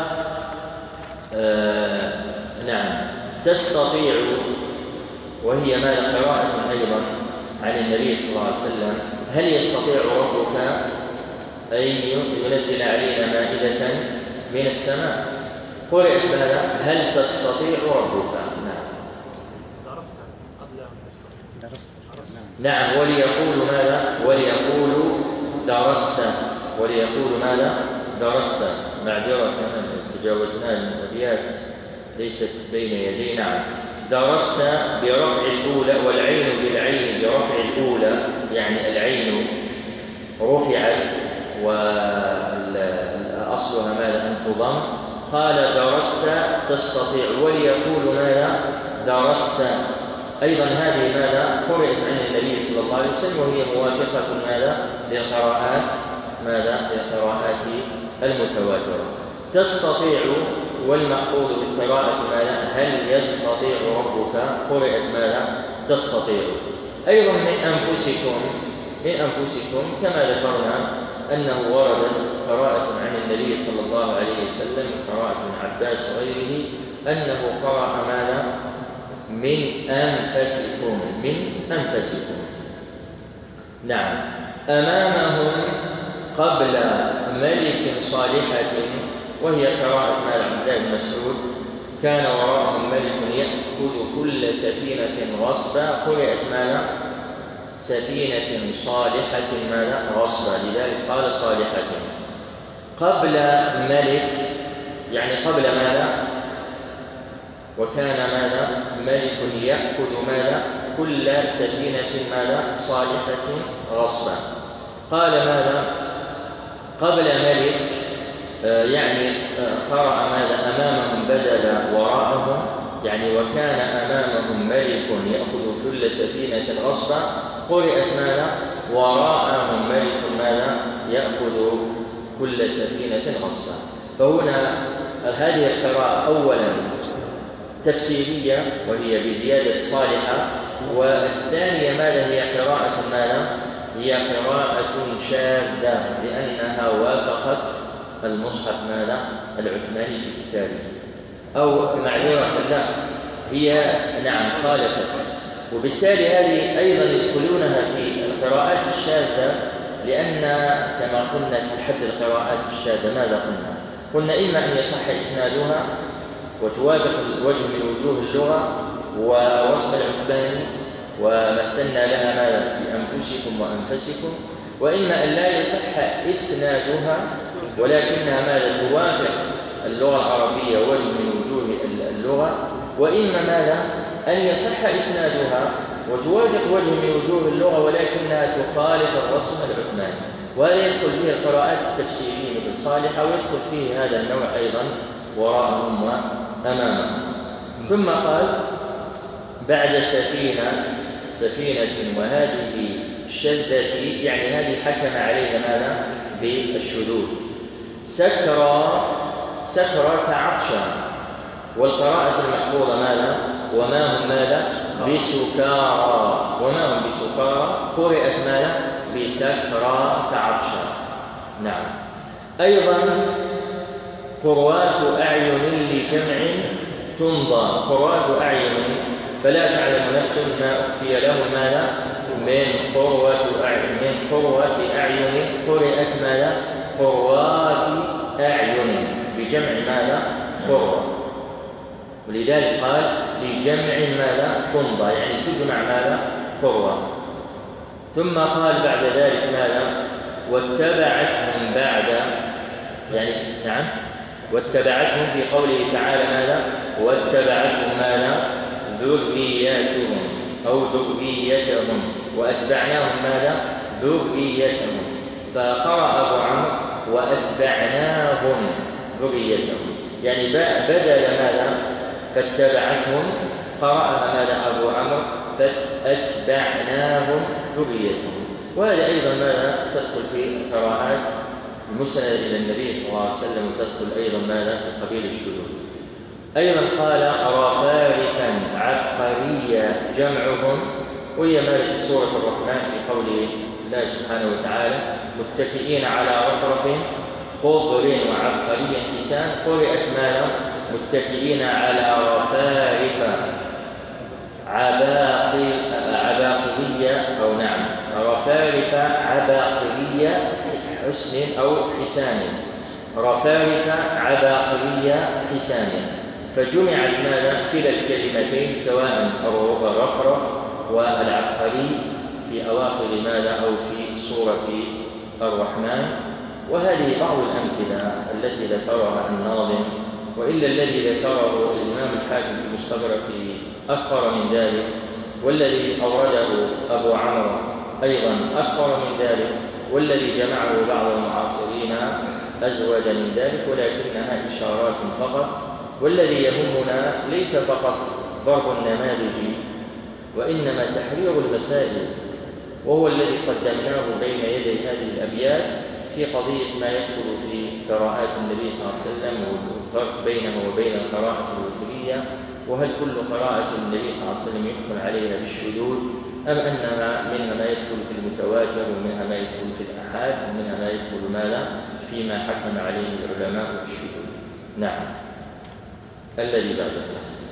نعم تستطيع، وهي ماذا قراءة أيضا عن النبي صلى الله عليه وسلم، هل يستطيع ربك أن ينزل علينا مائدة من السماء، قرئت ماذا هل تستطيع ربك. نعم درست قبل أن تستطيع. نعم وليقول ماذا وليقول درست، وليقول ماذا درست. معذرة تجاوزنا الأبيات ليست بين يدي. نعم درست برفع الأولى، والعين بالعين برفع الأولى، يعني العين رفعت وأصلها ماذا أن تضم. قال درست تستطيع، وليقول ماذا درست. أيضا هذه ماذا قرأت عن النبي صلى الله عليه وسلم، وهي موافقة ماذا للقراءات ماذا للقراءات المتواترة. تستطيع والمحفوظ بالقراءة ماذا هل يستطيع ربك، قرأت ماذا تستطيع. أيضا من أنفسكم كما ذكرنا أنه وردت قراءة عن النبي صلى الله عليه وسلم، قراءة ابن عباس وغيره، أنه قرأ ماذا من أنفسكم، من أنفسكم. نعم أمامهم قبل ملك صالحة، وهي قراءة ماذا عبد الله بن مسعود، كان وراءهم ملك يأخذ كل سفينة غصبا، قرأت ماذا سفينة صالحة ماذا غصبا، لذلك قال صالحة. قبل ملك يعني قبل ماذا، وكان ماذا ملك يأخذ ماذا كل سفينة ماذا صالحة غصبا. قال ماذا قبل ملك يعني قرأ ماذا أمامهم بدل وراءهم، يعني وكان أمامهم ملك يأخذ كل سفينة غصبا، قرأت ماذا وراءهم ملك ماذا يأخذ كل سفينة غصبا. فهنا هذه القراءة أولا تفسيرية وهي بزيادة صالحة، والثانية ماذا هي قراءة ماذا هي قراءة شاذة، لأنها وافقت المصحف ماذا العثماني في كتابه، أو معذرة لا هي نعم خالفت، وبالتالي هذه أيضا يدخلونها في القراءات الشاذة، لأن كما قلنا في حد القراءات الشاذة ماذا قلنا إما أن يصح إسنادها وتوافق الوجه من وجوه اللغة ووصف العثماني ومثلنا لها ماذا بأنفسكم وأنفسكم، وإما أن لا يصح إسنادها ولكنها ماذا توافق اللغة العربية وجه من وجوه اللغة، وإما ماذا أن يصح إسنادها وتوافق وجه من وجوه اللغة ولكنها تخالف الرسم العثماني. وهذا يدخل فيه القراءات التفسيرية مثل صالحة، ويدخل فيه هذا النوع أيضا وراءهم وأمامهم. ثم قال بعد سفينة وهذه الشدة، يعني هذه حكم عليها ماذا بالشذوذ. سكرى كعطشا، والقراءة المحفوظة ماذا وما هم ماذا بسكارى، وما هم بسكارى قرأت ماذا بسكرى كعطشا. نعم أيضا قروات أعين لجمع تمضى، قروات أعين فلا تعلم نفس ما أخفي له ماذا من قروة أعين، قرأت ماذا قروات أعين بجمع ماذا قروة، ولذلك قال لجمع ماذا تمضى، يعني تجمع ماذا قروة. ثم قال بعد ذلك ماذا واتبعتهم بعد يعني نعم، واتبعتهم في قوله تعالى ماذا؟ واتبعتهم ماذا؟ ذرياتهم أو ذريتهم، وأتبعناهم ماذا؟ ذريتهم. فقرأ أبو عمرو وأتبعناهم ذريتهم، يعني بدل ماذا؟ فاتبعتهم، قرأها ماذا أبو عمرو؟ فاتبعناهم ذريتهم. وهذا أيضا ماذا؟ تدخل في قراءات المسند إلى النبي صلى الله عليه وسلم، وتدخل أيضا ماذا؟ في قبيل الشذوذ. أيضا قال رفارفا عبقرية جمعهم، وهي ماذا في سورة الرحمن في قول الله سبحانه وتعالى متكئين على رفرف خضر وعبقري حسان، قرئت ماذا؟ متكئين على رفارف عباقرية أو نعم رفارف عباقرية حسن أو حسان، رفارف عباقرية حسان. فجمعت ماذا؟ كلا الكلمتين سواء الرفرف والعبقري في أواخر ماذا؟ أو في سورة الرحمن. وهذه بعض الأمثلة التي ذكرها الناظم، وإلا الذي ذكره الإمام الحاكم في المستدرك أكثر من ذلك، والذي أورده أبو عمرو أيضا أكثر من ذلك، والذي جمعه بعض المعاصرين أزود من ذلك، ولكنها إشارات فقط. والذي يهمنا ليس فقط ضرب النماذج، وإنما تحرير المسائل، وهو الذي قدمناه بين يدي هذه الأبيات في قضية ما يدخل في قراءات النبي صلى الله عليه وسلم والفرق بينه وبين القراءة الوترية، وهل كل قراءة النبي صلى الله عليه وسلم يحكم عليها بالشذوذ، أم أنها منها ما يدخل في المتواتر، ومنها ما يدخل في الآحاد، ومنها ما يدخل ماذا؟ فيما حكم عليه العلماء بالشذوذ. نعم. الذي بعده.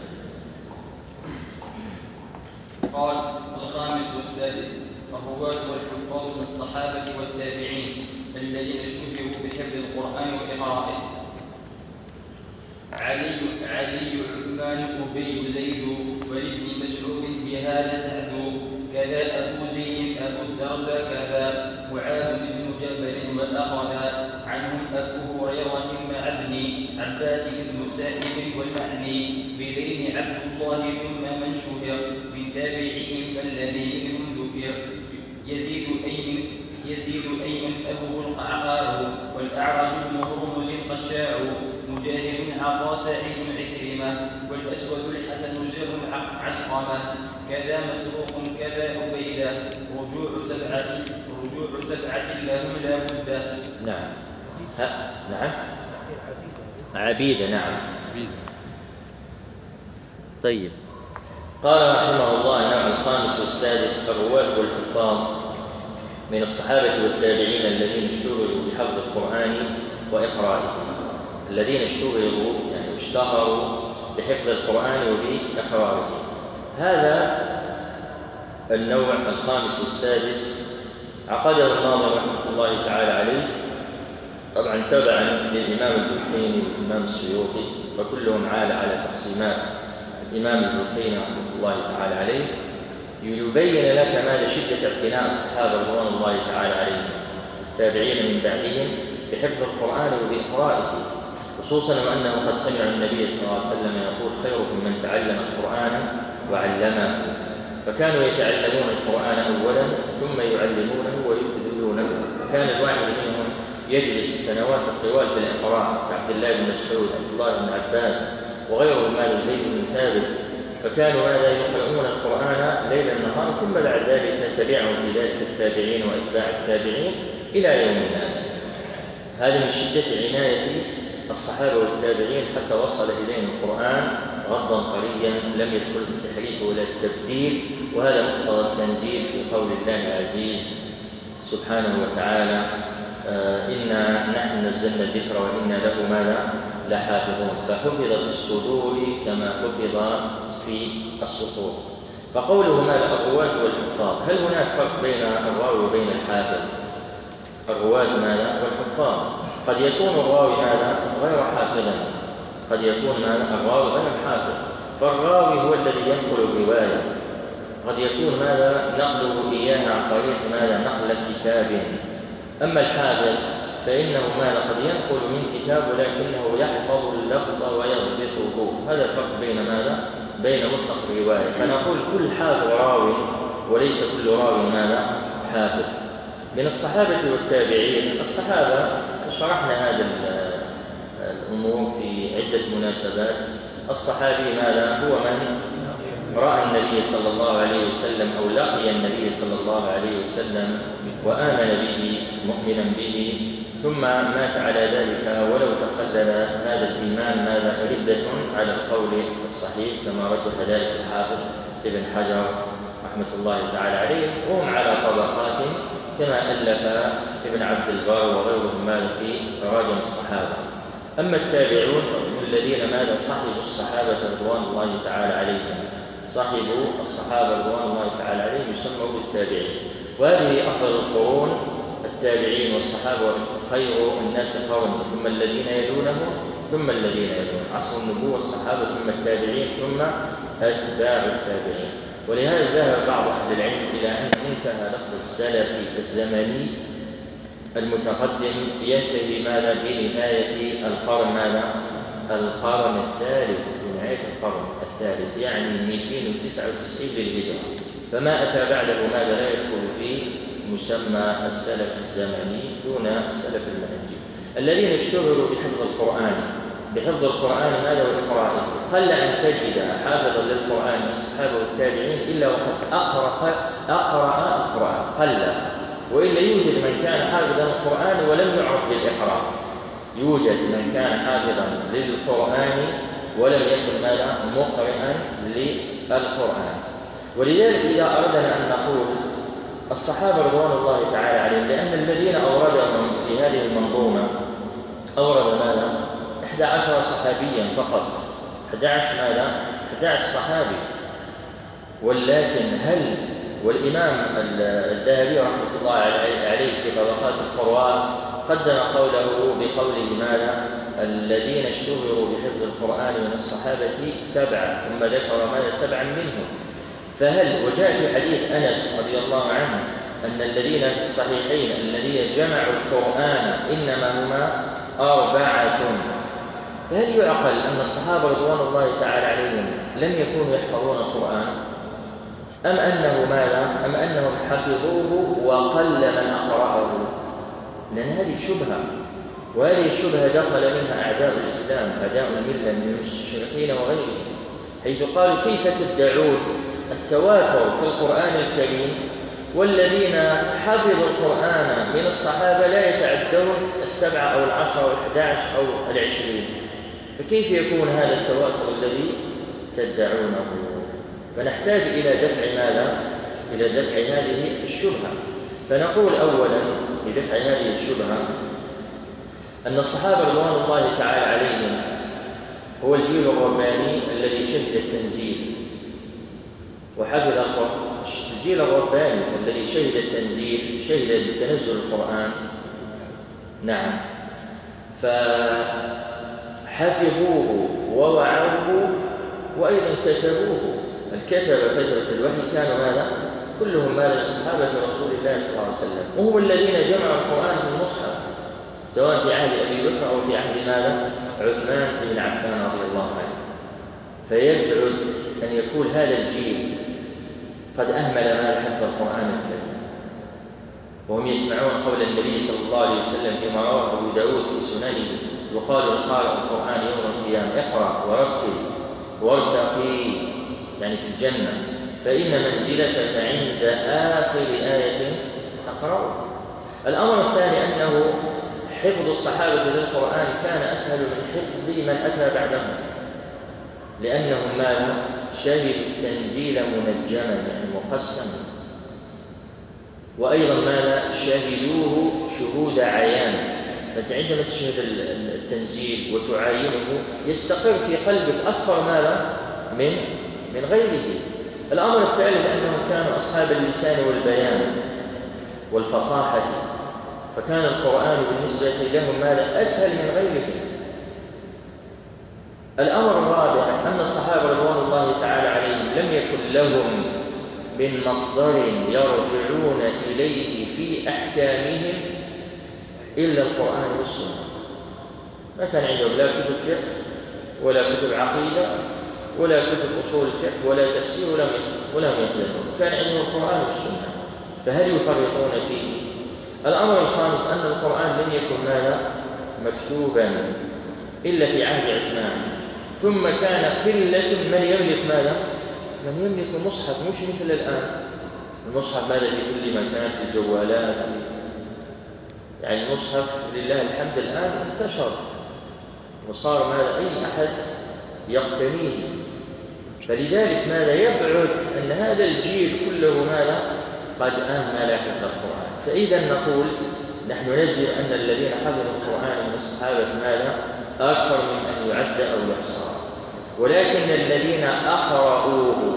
قال الخامس والسادس الرواة والحفاظ من الصحابة والتابعين الذين اشتهروا بحفظ القرآن وإقراءه: علي عثمان أبي زيد ولابن مسعود بهذا سعد، كذا أبو زيد أبو الدرداء كذا، معاذ بن جبل وأخذ عنهم أبو هريرة مع ابن عباس بن سائب والمعني بذين عبد الله ثم من شهر من تابعين فالذي منهم ذكر يزيد أيمن أبوه القعقاع والأعرج بن هرمز قد شاعوا مجاهد عطا سعيد عكرمة والأسود الحسن زر علقمة كذا مسروق كذا عبيدة رجوع سبعة لهم لا بد. نعم. نعم عبيدة. نعم. طيب. قال رحمه الله: النوع الخامس والسادس الرواة والحفاظ من الصحابة والتابعين الذين اشتهروا بحفظ القرآن وإقرائه، الذين اشتهروا يعني اشتهروا بحفظ القرآن وبإقرائه. هذا النوع الخامس والسادس عقده الناظم رحمة الله تعالى عليه، طبعا تبعا للإمام البلقيني والإمام السيوطي، فكلهم عال على تقسيمات الإمام البلقيني رحمة الله تعالى عليه، ليبين لك ماذا شدة اعتناء الصحابة رضوان الله تعالى عليهم والتابعين من بعدهم بحفظ القرآن وبإقرائه، خصوصا وأنه قد سمع النبي صلى الله عليه وسلم يقول: خيركم من تعلم القرآن وعلمه. فكانوا يتعلمون القرآن أولا ثم يعلمونه ويبذلونه. كان الواحد منهم يجلس سنوات طوال في الإقراء كعبد الله بن مسعود، عبد الله بن عباس، وغيرهم مال زيد بن ثابت، فكانوا ماذا؟ يقرؤون القرآن ليلا نهارا، ثم بعد ذلك تبعهم في ذلك التابعين وأتباع التابعين إلى يوم الناس. هذا من شدة عناية الصحابة والتابعين حتى وصل إليهم القرآن غضا طريا لم يدخل التحريف ولا التبديل، وهذا مقتضى التنزيل في قول الله العزيز سبحانه وتعالى: إنا نحن نزلنا الذكر وإنا له ماذا؟ لحافظون. فحفظ بالصدور كما حفظ في السطور. فقوله ماذا؟ الرواة والحفاظ. هل هناك فرق بين الراوي وبين الحافظ؟ الرواة ماذا؟ والحفاظ. قد يكون الراوي ماذا؟ غير حافظا، قد يكون ماذا؟ الراوي غير حافظ. فالراوي هو الذي ينقل الرواية، قد يكون ماذا؟ نقله إياها عن طريق ماذا؟ نقل كتاب. أما الحافظ فإنه ماذا قد ينقل من كتاب ولكنه يحفظ اللفظ ويضبطه. هذا الفرق بين ماذا؟ بين مطلق الرواية. فنقول كل حافظ راوي وليس كل راوي ماذا؟ حافظ. من الصحابة والتابعين، الصحابة شرحنا هذا الأمور في عدة مناسبات. الصحابي ماذا؟ هو من رأى النبي صلى الله عليه وسلم أو لقي النبي صلى الله عليه وسلم وآمن به مؤمنا به ثم مات على ذلك ولو تخلل هذا الإيمان ماذا؟ ردة على القول الصحيح كما رجح ذلك الحافظ ابن حجر رحمة الله تعالى عليه، وهم على طبقات كما ألف ابن عبد البر وغيرهم ماذا في تراجم الصحابة. أما التابعون فهم الذين ماذا؟ صحبوا الصحابة رضوان الله تعالى عليهم، صحبوا الصحابة رضوان الله تعالى عليهم يسموا بالتابعين. وهذه أفضل القرون التابعين والصحابة خير الناس قرنا ثم الذين يلونهم ثم الذين يلون، عصر النبوة الصحابة ثم التابعين ثم أتباع التابعين. ولهذا ذهب بعض أهل العلم إلى أن منتهى لفظ السلف الزمني المتقدم ينتهي ماذا؟ بنهاية القرن ماذا؟ القرن الثالث، بنهاية القرن الثالث يعني 299 للهجرة، فما أتى بعده ماذا؟ لا يدخل في مسمى السلف الزمني دون السلف المنهجي. الذين اشتهروا بحفظ القرآن ماذا؟ وإقرائه. قل أن تجد حافظا للقرآن من الصحابة والتابعين إلا وقد أقرأ القرآن، قل. وإلا يوجد من كان حافظا للقرآن ولم يعرف بالإقراء، يوجد من كان حافظا للقرآن ولم يكن ماذا؟ مقرئا للقرآن. ولذلك إذا أردنا أن نقول الصحابة رضوان الله تعالى عليهم، لأن الذين أوردهم في هذه المنظومة أورد ماذا؟ 11 صحابيا فقط، 11 ماذا؟ 11 صحابي. ولكن هل والإمام الذهبي رحمة الله عليه في طبقات القراء قدم قوله بقوله ماذا؟ الذين اشتهروا بحفظ القرآن من الصحابة 7، ثم ذكر ماذا؟ 7 منهم. فهل وجاء في حديث أنس رضي الله عنه أن الذين في الصحيحين الذين جمعوا القرآن إنما هما 4، فهل يعقل أن الصحابة رضوان الله تعالى عليهم لم يكونوا يحفظون القرآن؟ أم أنه ماذا؟ أم أنهم حفظوه وقل من أقرأه؟ لأن هذه شبهة، وهذه الشبهة دخل منها أعداء الإسلام، أعداء الملة من المستشرقين وغيرهم، حيث قالوا كيف تدعون التواتر في القرآن الكريم والذين حفظوا القرآن من الصحابة لا يتعدون 7 أو 10 أو 11 أو 20، فكيف يكون هذا التواتر الذي تدعونه؟ فنحتاج إلى دفع ماذا؟ إلى دفع هذه الشبهة. فنقول أولا لدفع هذه الشبهة أن الصحابة رضوان الله تعالى عليهم هو الجيل الرباني الذي شهد التنزيل وحفظ القرآن، الجيل الرباني الذي شهد التنزيل، شهد بتنزل القرآن، نعم، فحفظوه ووعوه وأيضا كتبوه. الكتبة كتبة الوحي كانوا ماذا؟ كلهم ماذا؟ من صحابة رسول الله صلى الله عليه وسلم، وهم الذين جمعوا القرآن في المصحف سواء في عهد أبي بكر أو في عهد ماذا؟ عثمان بن عفان رضي الله عنه. فيبعد أن يكون هذا الجيل قد أهمل ماذا؟ حفظ القرآن الكريم، وهم يسمعون قول النبي صلى الله عليه وسلم فيما رواه أبو داود في سننه يقال لقارئ القرآن يوم القيامة اقرأ ورتل وارتقي، يعني في الجنة، فإن منزلتك عند آخر آية تقرأها. الأمر الثاني أنه حفظ الصحابة للقرآن كان أسهل من حفظ من أتى بعدهم، لأنهم ماذا؟ شهدوا التنزيل منجما يعني مقسما، وأيضا ماذا؟ شهدوه شهود عيان. فأنت عندما تشهد التنزيل وتعاينه يستقر في قلبك أكثر ماذا؟ من غيره. الأمر الثالث أنهم كانوا أصحاب اللسان والبيان والفصاحة، فكان القرآن بالنسبة لهم ماذا؟ أسهل من غيرهم. الأمر الرابع أن الصحابة رضوان الله تعالى عليهم لم يكن لهم من مصدر يرجعون إليه في أحكامهم إلا القرآن والسنة. ما كان عندهم لا كتب فقه ولا كتب عقيدة ولا كتب أصول الفقه ولا تفسير ولا ينزلون، كان عندهم القرآن والسنة. فهل يفرقون فيه؟ الأمر الخامس أن القرآن لم يكن ماذا؟ مكتوبا إلا في عهد عثمان، ثم كان قلة من يملك ماذا؟ من يملك المصحف، مش مثل الآن. المصحف ماذا في كل مكان، في الجوالات، يعني المصحف لله الحمد الآن انتشر وصار ماذا؟ أي أحد يقتنيه. فلذلك ماذا؟ يبعد أن هذا الجيل كله ماذا؟ قد أهمل حفظ القرآن. فإذا نقول نحن نجزم أن الذين حفظوا القرآن من الصحابة ماذا؟ أكثر من أن يعد أو يحصى، ولكن الذين أقرؤوه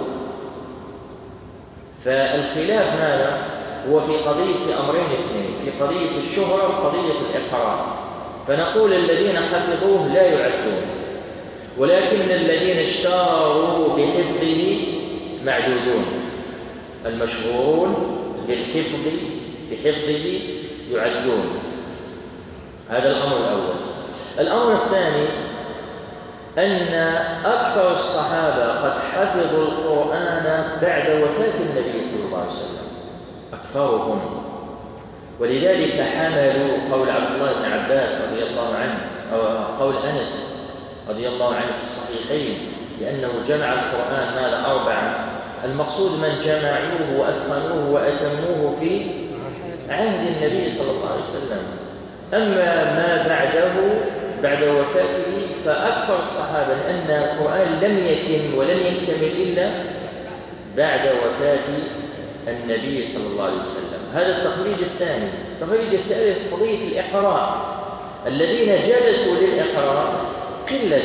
فالخلاف ماذا؟ هو في قضية أمرين اثنين، في قضية الشهرة وقضية الإقراء. فنقول الذين حفظوه لا يعدون، ولكن الذين اشتهروا بحفظه معدودون. المشهورون بحفظه يعدون. هذا الأمر الأول. الأمر الثاني أن أكثر الصحابة قد حفظوا القرآن بعد وفاة النبي صلى الله عليه وسلم، أكثرهم. ولذلك حملوا قول عبد الله بن عباس رضي الله عنه أو قول أنس رضي الله عنه في الصحيحين لأنه جمع القرآن ماذا؟ 4. المقصود من جمعوه وأتقنوه وأتموه في عهد النبي صلى الله عليه وسلم. أما ما بعده بعد وفاته فأكثر الصحابة، لأن القرآن لم يتم ولم يكتمل إلا بعد وفاة النبي صلى الله عليه وسلم. هذا التخريج الثاني. التخريج الثالث قضية الإقراء. الذين جلسوا للإقراء قلة.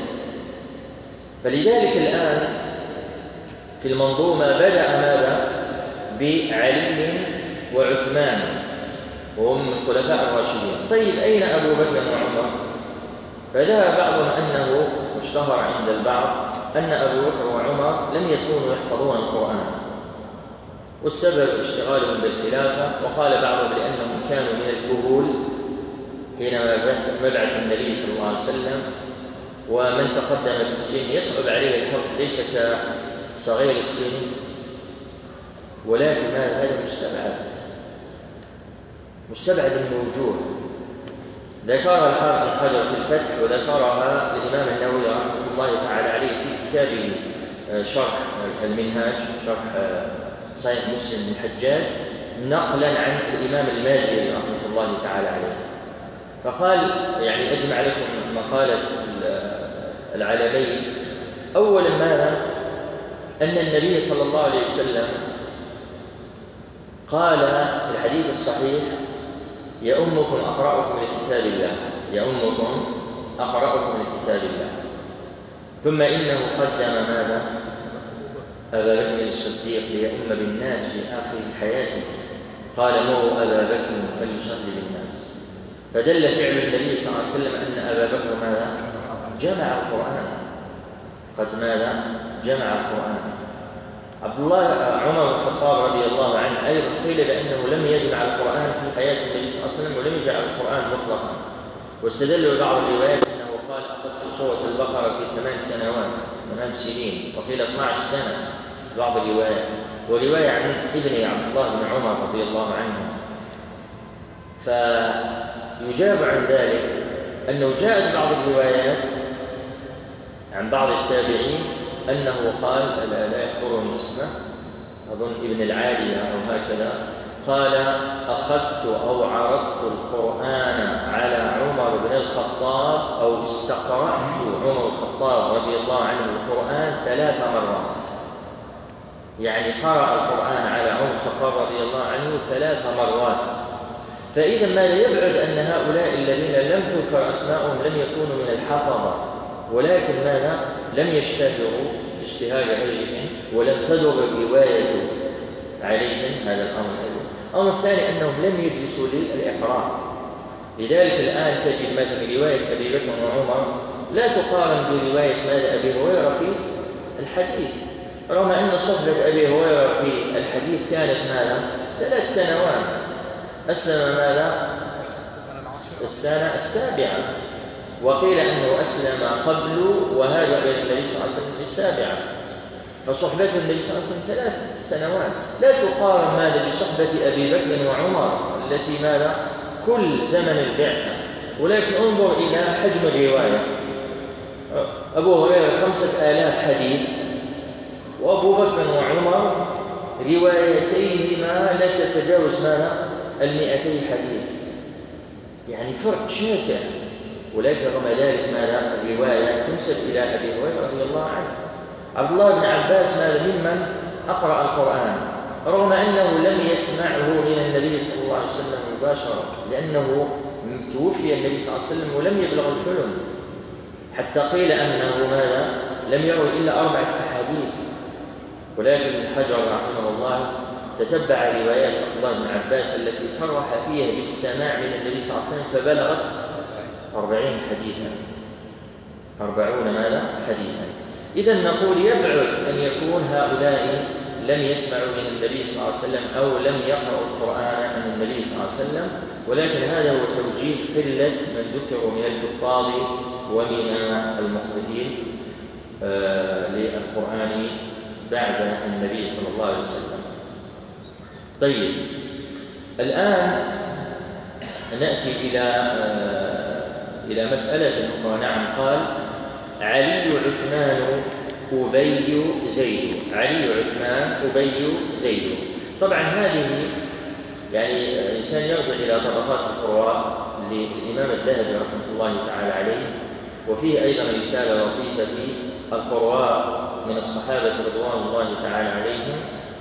فلذلك الآن في المنظومة بدأ ماذا؟ بعلي وعثمان وهم الخلفاء الراشدين. طيب أين أبو بكر وعمر؟ فذهب بعضهم أنه اشتهر عند البعض أن أبو بكر وعمر لم يكونوا يحفظون القرآن، والسبب اشتغالهم بالخلافة. وقال بعضهم لأنهم كانوا من الكهول حينما مبعث النبي صلى الله عليه وسلم، ومن تقدم في السن يصعب عليه الحفظ، ليس كصغير السن. ولكن هذا مستبعد من وجوه ذكرها الحافظ بن حجر في الفتح، وذكرها الإمام النووي رحمة الله تعالى عليه في كتابه شرح المنهاج، شرح صحيح مسلم بن الحجاج، نقلا عن الإمام المازري رحمة الله تعالى عليه. فقال يعني أجمع لكم مقالة العلمين. أولا ماذا؟ أن النبي صلى الله عليه وسلم قال في الحديث الصحيح: يؤمكم أقرأكم لكتاب الله، يؤمكم أقرأكم لكتاب الله. ثم إنه قدم ماذا؟ أبا بكر الصديق ليؤم بالناس في آخر حياته، قال: مروا أبا بكر فليصلي بالناس. فدل فعل النبي صلى الله عليه وسلم أن أبا بكر ماذا؟ جمع القرآن. قد ماذا؟ جمع القرآن. عبد الله عمر بن الخطاب رضي الله عنه أيضا قيل بأنه لم يجمع القرآن في حياة النبي صلى الله عليه وسلم ولم يجعل القرآن مطلقا، واستدل بعض الروايات أنه قال: أخذت سورة البقرة في 8 سنوات 8 سنين، وقيل 12 سنة في بعض الروايات، ورواية عن ابن عبد الله بن عمر رضي الله عنه. فيجاب عن ذلك أنه جاءت بعض الروايات عن بعض التابعين أنه قال، لا يحضرني اسمه، أظن ابن العالية أو هكذا، قال: أخذت أو عرضت القرآن على عمر بن الخطاب، أو استقرأت عمر الخطاب رضي الله عنه القرآن 3 مرات. يعني قرأ القرآن على عمر الخطاب رضي الله عنه 3 مرات. فإذا ماذا؟ يبعد أن هؤلاء الذين لم تذكر أسماءهم لم يكونوا من الحفظة، ولكن ماذا؟ لم يشتهروا اشتهار غيرهم ولم تدر الرواية عليهم. هذا الأمر الأول. الأمر الثاني أنهم لم يجلسوا للإقراء. لذلك الآن تجد مثلا رواية أبي بكر وعمر لا تقارن برواية ماذا؟ أبي هريرة في الحديث، رغم أن صحبة أبي هريرة في الحديث كانت ماذا؟ 3 سنوات. أسلم ماذا؟ السنة السابعة، وقيل أنه أسلم قبل وهاجر إلى النبي صلى الله عليه وسلم في السابعة، فصحبته النبي صلى الله عليه وسلم 3 سنوات. لا تقارن ماذا بصحبة أبي بكر وعمر التي ماذا كل زمن البعثة، ولكن انظر إلى حجم الرواية. أبو هريرة 5000 حديث، وأبو بكر وعمر روايتيهما لا تتجاوز ماذا 200 حديث، يعني فرق شاسع. ولكن رغم ذلك ماذا الرواية تنسب إلى أبي هريرة رضي الله عنه. عبد الله بن عباس ماذا ممن أقرأ القرآن رغم أنه لم يسمعه من النبي صلى الله عليه وسلم مباشرة، لأنه توفي النبي صلى الله عليه وسلم ولم يبلغ الحلم، حتى قيل أنه ماذا لم يروي إلا 4 أحاديث. ولكن ابن حجر رحمه الله تتبع روايات عبد الله بن عباس التي صرح فيها بالسماع من النبي صلى الله عليه وسلم فبلغت 40 حديثا، 40 ماذا حديثا. إذن نقول يبعد أن يكون هؤلاء لم يسمعوا من النبي صلى الله عليه وسلم أو لم يقرأوا القرآن عن النبي صلى الله عليه وسلم، ولكن هذا هو توجيه قلة من ذكروا من الحفاظ ومن المقرئين للقرآن بعد النبي صلى الله عليه وسلم. طيب، الآن نأتي إلى مسألة أخرى. نعم، قال علي عثمان أبي زيد. علي عثمان أبي زيد. طبعا هذه يعني الإنسان يرجع إلى طبقات القراء للإمام الذهبي رحمة الله تعالى عليه، وفيه أيضا رسالة لطيفة في القراء من الصحابة رضوان الله تعالى عليهم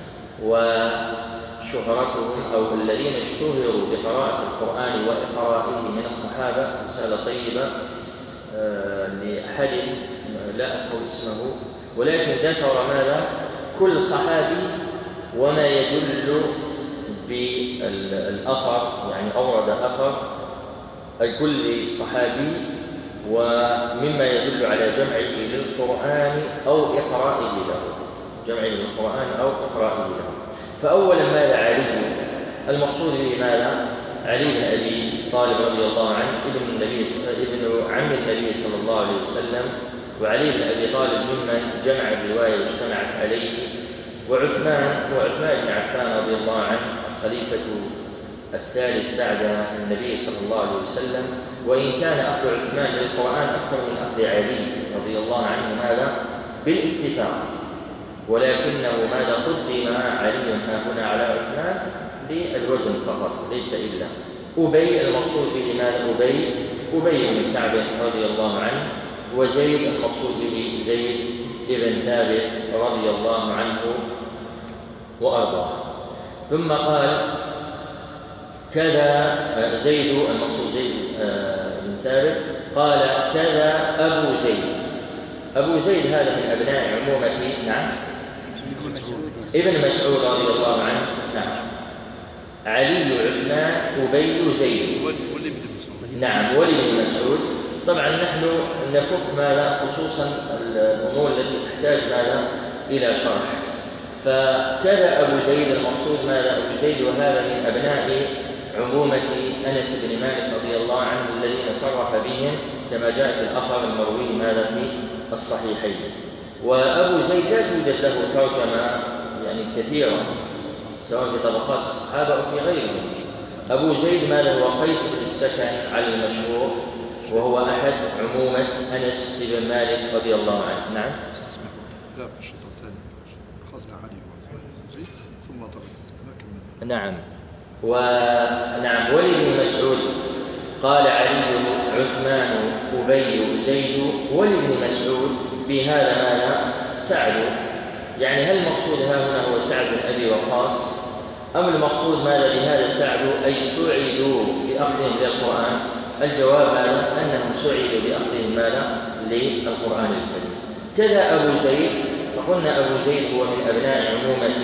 وشهرتهم أو الذين اشتهروا بقراءة القرآن وإقرائه من الصحابة. رسالة طيبة لأحد لا أذكر اسمه، ولكن ذكر ماذا كل صحابي وما يدل بالأثر، يعني أورد أثر كل صحابي ومما يدل على جمعه للقرآن أو إقرائه له، جمعه للقرآن أو إقرائه له. فأولا ماذا علي؟ المقصود به ماذا؟ علي بن أبي طالب رضي الله عنه ابن عم النبي صلى الله عليه وسلم، وعلي بن أبي طالب ممن جمع الرواية واجتمعت عليه، وعثمان بن عفان رضي الله عنه الخليفة الثالث بعد النبي صلى الله عليه وسلم، وإن كان أخذ عثمان للقرآن أكثر من أخذ علي رضي الله عنه ماذا بالاتفاق، ولكنه ماذا قدم علي هنا على عثمان للوزن فقط ليس إلا. أبي المقصود به ماذا؟ أبي بن كعب رضي الله عنه، وزيد المقصود به زيد ابن ثابت رضي الله عنه وأرضاه. ثم قال كذا زيد المقصود زيد بن ثابت، قال كذا أبو زيد. أبو زيد هذا من أبناء عمومة نعم ابن مسعود رضي الله عنه. نعم، علي عثمان أبي زيد نعم ولي مسعود. طبعا نحن نفك ماذا خصوصا الأمور التي تحتاج ماذا إلى شرح. فكذا أبو زيد المقصود ماذا أبو زيد، وهذا من أبناء عمومة أنس بن مالك رضي الله عنه الذين صرح بهم كما جاء في الأثر المروي ماذا في الصحيحين. وأبو زيد لا توجد له ترجمة يعني كثيرة سواء في طبقات الصحابة أو في غيرهم. أبو زيد ماذا هو قيس بن السكن على المشهور، وهو أحد عمومة أنس بن مالك رضي الله عنه. نعم. لا الشوط الثاني أخذنا علي وزيد ثم طبعا. نعم. ونعم ولي بن مسعود قال علي عثمان أبي زيد ولي بن مسعود بهذا ماذا سعد. يعني هل المقصود ها هنا هو سعد بن أبي وقاص، أم المقصود ماذا بهذا سعد أي سعدوا بأخذهم للقرآن؟ الجواب ماذا أنهم سعدوا بأخذهم ماذا للقرآن الكريم. كذا أبو زيد، وقلنا أبو زيد هو من أبناء عمومة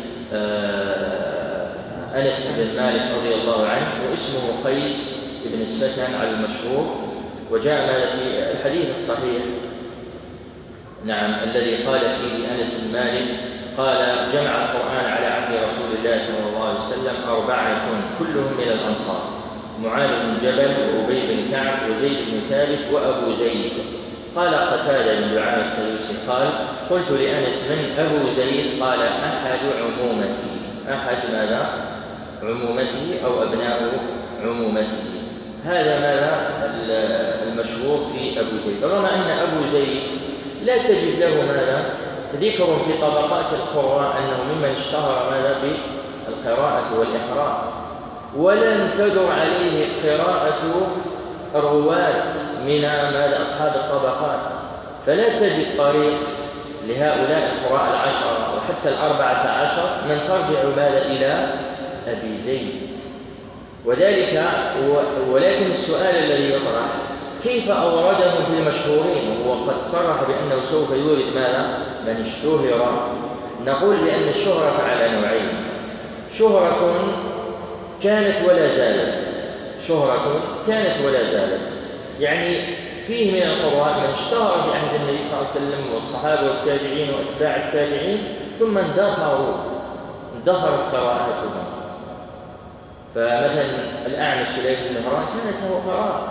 أنس بن مالك رضي الله عنه، واسمه قيس بن السكن على المشهور. وجاء ماذا في الحديث الصحيح نعم الذي قال فيه أنس بن مالك قال جمع القرآن على عهد رسول الله صلى الله عليه وسلم 4 كلهم من الأنصار، معاذ بن جبل وأبي بن كعب وزيد بن ثابت وأبو زيد. قال قتادة بن دعامة السدوسي قال قلت لأنس من أبو زيد؟ قال أحد عمومته. أحد ماذا؟ عمومته أو أبناء عمومته. هذا ماذا المشهور في أبو زيد، رغم أن أبو زيد لا تجد له ماذا ذكر في طبقات القراء أنه ممن اشتهر ماذا بالقراءة والإقراء، ولن تدر عليه قراءة الرواة من ماذا أصحاب الطبقات، فلا تجد طريق لهؤلاء القراء العشرة وحتى 14 من ترجع ماذا إلى أبي زيد. وذلك ولكن السؤال الذي يطرح كيف أوردهم في المشهورين وهو قد صرح بأنه سوف يورد ماذا من اشتهر؟ نقول بأن الشهرة على نوعين: شهرة كانت ولا زالت، شهرة كانت ولا زالت، يعني فيه من القراء من اشتهر في عهد النبي صلى الله عليه وسلم والصحابة والتابعين وأتباع التابعين ثم اندثرت قراءاتهم. فمثلا الأعمش سليم بن مهران كانت له قراءة،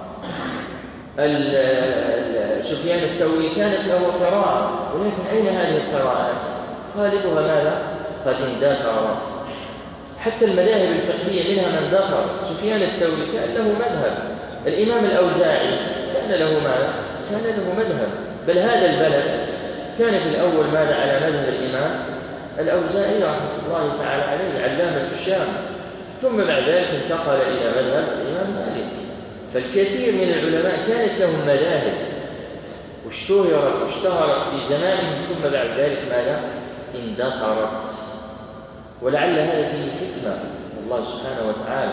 سفيان الثوري كانت له قراءة، ولكن أين هذه القراءات؟ غالبها ماذا؟ قد اندثر. حتى المذاهب الفقهية منها من اندثر. سفيان الثوري كان له مذهب، الإمام الأوزاعي كان له ماذا؟ كان له مذهب، بل هذا البلد كان في الأول ماذا على مذهب الإمام الأوزاعي رحمة الله تعالى عليه علامة الشام، ثم بعد ذلك انتقل إلى مذهب الإمام مالك. فالكثير من العلماء كانت لهم مذاهب واشتهرت في زمانهم، ثم بعد ذلك ماذا؟ اندثرت. ولعل هذا فيه حكمة الله سبحانه وتعالى،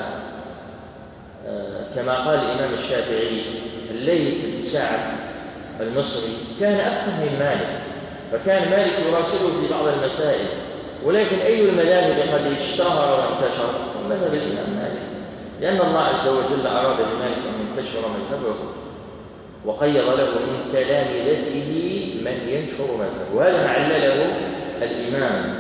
كما قال الإمام الشافعي: الليث بن سعد المصري كان أفقه من مالك، فكان مالك يراسله في بعض المسائل، ولكن أي المذاهب قد اشتهر وانتشر؟ مذهب الإمام مالك، لأن الله عز وجل أراد بمالك أن ينتشر مذهبه وقيض له من تلامذته من ينشر مذهبه، وهذا ما علله الإمام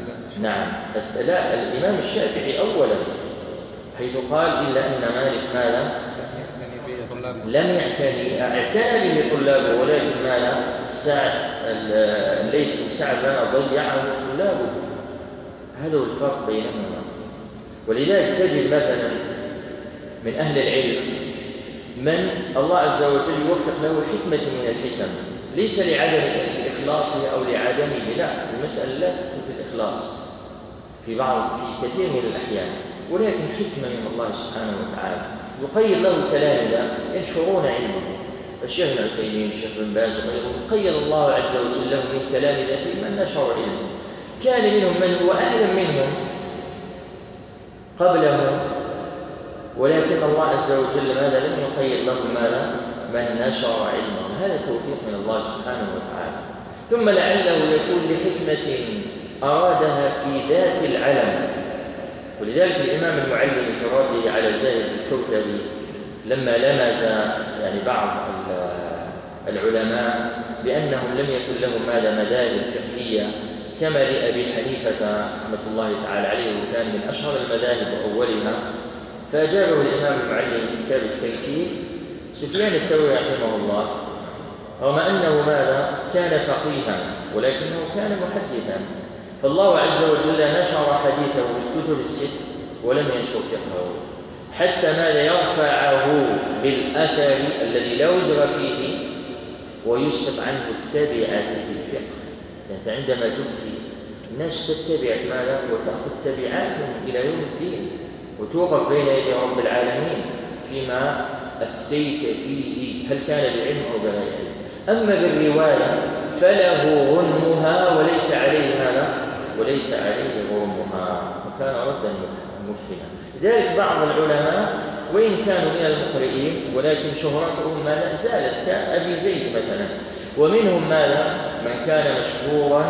الإمام الشافعي أولا، حيث قال: إلا أن مالك ماذا؟ لم اعتنى به طلابه، ولكن ماذا؟ الليث بن سعد ضيعه طلابه. هذا هو الفرق بينهما. ولذلك تجد مثلا من أهل العلم من الله عز وجل يوفق له حكمة من الحكم، ليس لعدم الإخلاص أو لعدمه، لا، المسألة لا تكون في الإخلاص في كثير من الأحيان، ولكن حكمة من الله سبحانه وتعالى يقيد له تلامذة ينشرون علمه. الشيخ ابن عثيمين، الشيخ بن باز وغيرهم، قيد الله عز وجل له من تلامذته من نشر علمه، كان منهم من هو أعلم منهم قبله، ولكن الله عز وجل ماذا؟ لم يقيد له ماذا؟ من نشر علمه. هذا توفيق من الله سبحانه وتعالى. ثم لعله يكون لحكمة أرادها في ذات العلم. ولذلك الإمام المعلم في رده على زاهد الكوثري لما لمز يعني بعض العلماء بأنهم لم يكن لهم ماذا؟ مذاهب فقهية كما لأبي حنيفة رحمة الله تعالى عليه، وكان من أشهر المذاهب وأولها، فأجابه الإمام المعلم في كتاب التلكين: سفيان الثوري رحمه الله رغم أنه ماذا؟ كان فقيها، ولكنه كان محدثا، فالله عز وجل نشر حديثه بالكتب الست ولم ينشر فقهه، حتى ماذا؟ يرفعه بالأثر الذي لا وزر فيه ويسقط عنه التبعات في الفقه. أنت عندما تفتي الناس تتبعك ماذا؟ وتأخذ تبعاتهم إلى يوم الدين، وتوقف بين يدي رب العالمين فيما أفتيت فيه، هل كان بعلم أو بغير علم. أما بالرواية فله غنمها وليس عليه ماذا؟ وليس عليه غرمها، وكان ردا مفهما. لذلك بعض العلماء وإن كانوا من المقرئين ولكن شهرتهم ماذا؟ زالت، كأبي زيد مثلا، ومنهم ماذا؟ من كان مشهورا،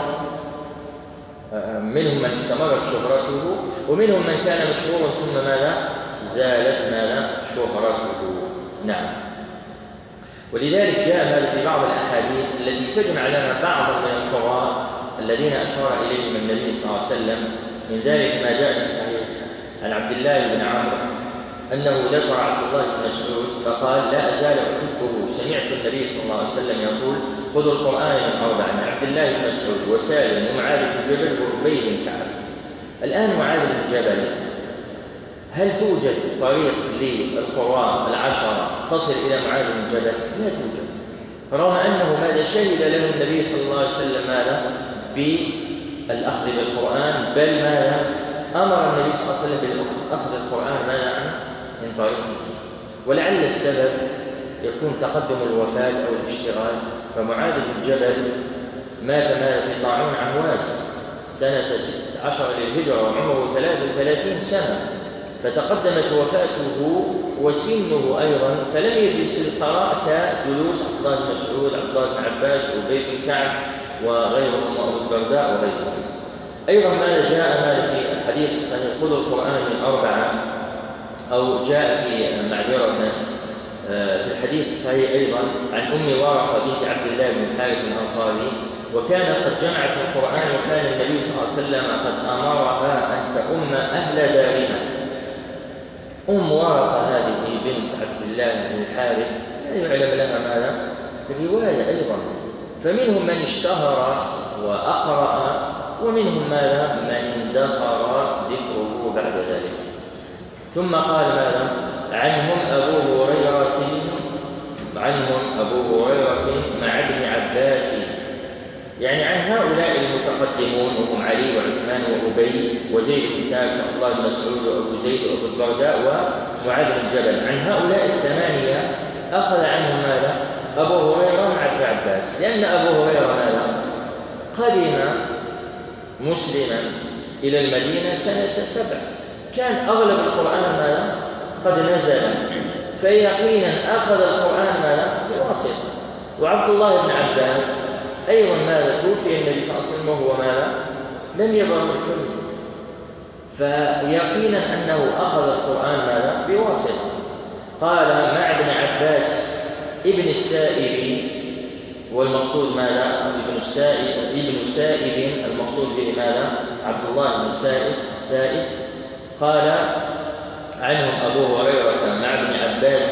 منهم من استمرت شهرته، ومنهم من كان مشهورا ثم ماذا؟ زالت ماذا؟ شهرته. نعم. ولذلك جاء هذا في بعض الأحاديث التي تجمع لنا بعضا من القراء الذين أشار إليهم النبي صلى الله عليه وسلم، من ذلك ما جاء في الصحيح عن عبد الله بن عمرو أنه ذكر عبد الله بن مسعود فقال لا أزال أحبه، سمعت النبي صلى الله عليه وسلم يقول خذوا القرآن من أربع، من عبد الله بن مسعود وسالم ومعاذ بن جبل وأبي بن كعب. الآن معاذ بن جبل هل توجد طريق للقراء العشرة تصل إلى معاذ بن جبل؟ لا توجد، رغم أنه ماذا شهد له النبي صلى الله عليه وسلم ماذا بالأخذ بالقرآن، بل ماذا أمر النبي صلى الله عليه وسلم بالأخذ القرآن ماذا من طريقه. ولعل السبب يكون تقدم الوفاة أو الاشتغال، فمعاذ بن جبل مات في طاعون عمواس سنة 16 للهجرة وعمره 33 سنة، فتقدمت وفاته وسنه أيضا، فلم يجلس للقراءة كجلوس عبد الله بن مسعود، عبد الله بن عباس وأبي بن كعب وغيرهم وأبو الدرداء وغيرهم. أيضا ما جاء في الحديث الصحيح خذوا القرآن من أربعة، أو جاء في معذرة في الحديث الصحيح أيضا عن أم ورقة بنت عبد الله بن الحارث الأنصاري، وكانت قد جمعت القرآن، وكان النبي صلى الله عليه وسلم قد أمرها أن تؤم أهل دارها. أم ورقة هذه بنت عبد الله بن الحارث لا يعلم لها ماذا رواية أيضا، فمنهم من اشتهر وأقرأ، ومنهم ماذا من اندثر ذكره بعد ذلك. ثم قال ماذا عنهم أبو هريرة مع ابن عباس، يعني عن هؤلاء المتقدمون وهم علي وعثمان وأبي وزيد بن ثابت وعبد الله بن مسعود وأبو زيد وأبو الدرداء ومعاذ بن جبل، عن هؤلاء الثمانية أخذ عنهم ماذا أبو هريرة مع ابن عباس، لأن أبو هريرة ماذا قدم مسلما إلى المدينة سنة 7، كان أغلب القرآن ماذا قد نزل، فيقينا أخذ القرآن ماذا بواسطة. وعبد الله بن عباس أيضا ماذا توفي النبي صلى الله عليه وسلم وهو ماذا لم يبلغ الحلم، فيقينا أنه أخذ القرآن ماذا بواسطة. قال مع ابن عباس ابن السائب، والمقصود ماذا ابن سائب المقصود به ماذا عبد الله بن السائب. قال عنهم أبو هريرة مع ابن عباس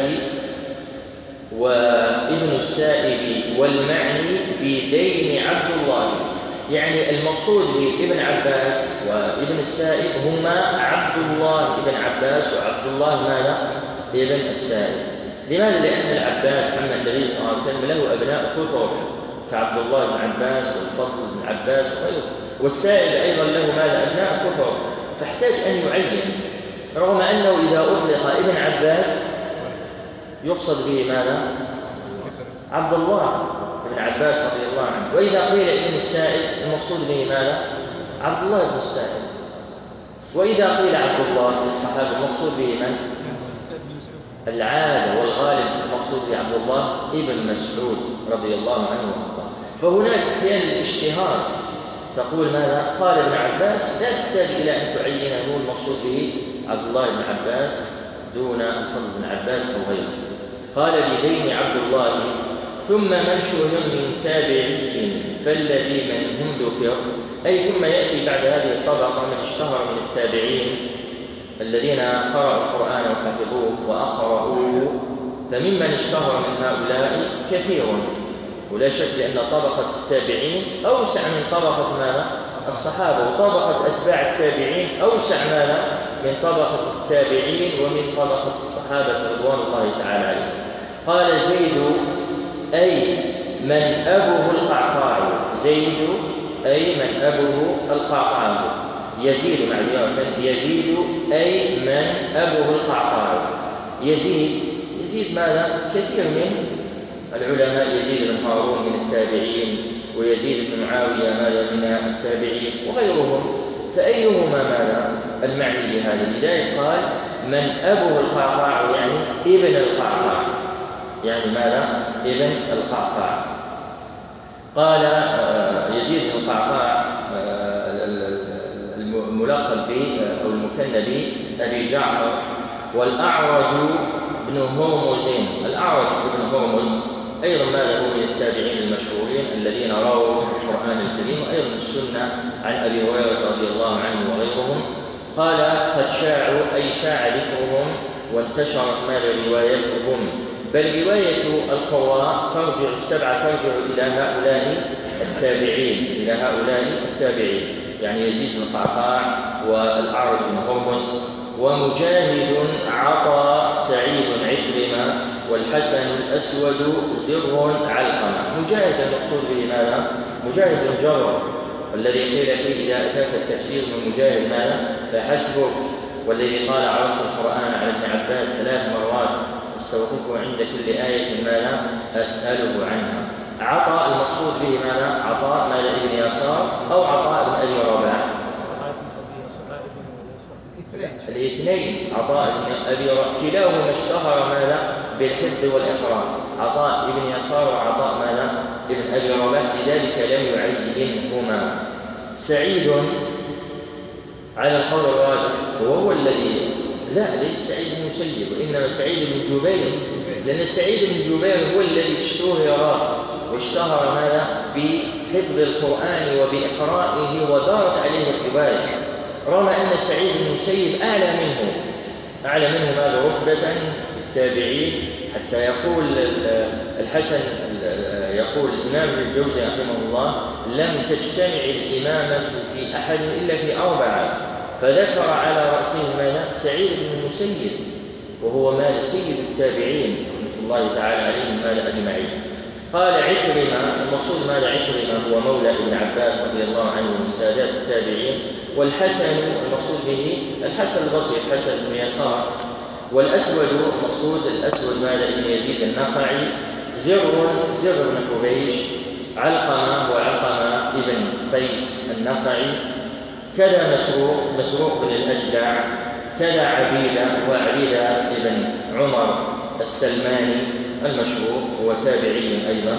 وابن السائب، والمعني بدين عبد الله، يعني المقصود بابن عباس وابن السائب هما عبد الله ابن عباس وعبد الله ماذا ابن السائب. لماذا؟ لأن العباس عم النبي صلى الله عليه وسلم له أبناء كثر كعبد الله بن عباس والفضل بن عباس وغيره، والسائب أيضا له ماذا أبناء كثر، فاحتاج أن يعين، رغم أنه إذا أطلق ابن عباس يقصد به ماذا عبد الله بن عباس رضي الله عنه، وإذا قيل ابن السائب المقصود به ماذا عبد الله بن السائب، وإذا قيل عبد الله في الصحابة المقصود به من العادة والغالب المقصود به عبد الله ابن مسعود رضي الله عنه وارضاه. فهناك أحيانا الاشتهار، تقول ماذا قال ابن عباس، لا تحتاج إلى أن تعينه المقصود به عبد الله بن عباس دون الفضل بن عباس أو غيره. قال بدين عبد الله، ثم من شهر من تابعي فالذي منهم ذكر، أي ثم يأتي بعد هذه الطبقة من اشتهر من التابعين الذين قرأوا القرآن وحفظوه وأقرأوه، فممن اشتهر من هؤلاء كثير، ولا شك لأن طبقة التابعين أوسع من طبقة ماذا الصحابة، وطبقة أتباع التابعين أوسع ماذا من طبقة التابعين ومن طبقة الصحابة رضوان الله تعالى عليهم. قال زيد أي من أبوه القعقاع، زيد أي من أبوه القعقاع، يزيد معذرة يزيد أي من أبوه القعقاع. يزيد ماذا كثير من العلماء، يزيد بن هارون من التابعين، ويزيد بن معاوية ماذا من التابعين وغيرهم، فأيهما ماذا المعني بهذا؟ لذلك قال من أبوه القعقاع يعني ابن القعقاع، يعني ماذا ابن القعقاع. قال يزيد بن القعقاع الملقب به أو المكنى أبي جعفر، والأعرج بن هرمز، الأعرج بن هرمز أيضا ماذا هو من التابعين المشهورين الذين رووا القرآن الكريم وأيضا السنة عن أبي هريرة رضي الله عنه وغيرهم. قال قد شاعوا أي شاع ذكرهم وانتشرت روايتهم، بل رواية القراء السبعة ترجع إلى هؤلاء التابعين، يعني يزيد بن قعقاع والأعرج بن هرمز ومجاهد عطا سعيد عكرمة والحسن الأسود زر علقمة. مجاهد المقصود به ماذا؟ مجاهد الجر والذي قيل فيه إذا أتاك التفسير من مجاهد ماذا؟ فحسبك، والذي قال عرضت القرآن على ابن عباس 3 مرات استوقفه عند كل آية ماذا؟ أسأله عنها. عطاء المقصود به ماذا؟ عطاء ماذا ابن يسار أو عطاء بن أبي رباح؟ الاثنين، عطاء بن أبي رباح كلاهما اشتهر ماذا؟ بالحفظ والإقراء، عطاء ابن يسار وعطاء ماذا؟ ابن أبي رباح، لذلك لم يعينهما. سعيد على القول الراجح وهو الذي ليس سعيد بن المسيب، وإنما سعيد بن جبير، لأن سعيد بن جبير هو الذي اشتهر ماذا؟ بحفظ القرآن وبإقرائه ودارت عليه الرواية، رغم أن سعيد بن المسيب أعلى منه ماذا؟ رتبة في التابعين، حتى يقول الحسن، يقول الإمام ابن الجوزي رحمه الله: لم تجتمع الإمامة في أحد إلا في 4، فذكر على رأسهم ماذا؟ سعيد بن المسيب، وهو مال سيد التابعين رحمة الله تعالى عليهم مال أجمعين. قال عكرمة، المقصود ماذا؟ عكرمة هو مولى ابن عباس رضي الله عنه من سادات التابعين. والحسن المقصود به الحسن البصري الحسن بن يسار. والأسود المقصود الأسود ماذا؟ ابن يزيد النخعي. زر بن حبيش. علقمة وعلقمة ابن قيس النخعي. كذا مسروق بن الأجدع. كذا عبيدة ابن عمر السلماني المشهور، هو تابعي أيضا.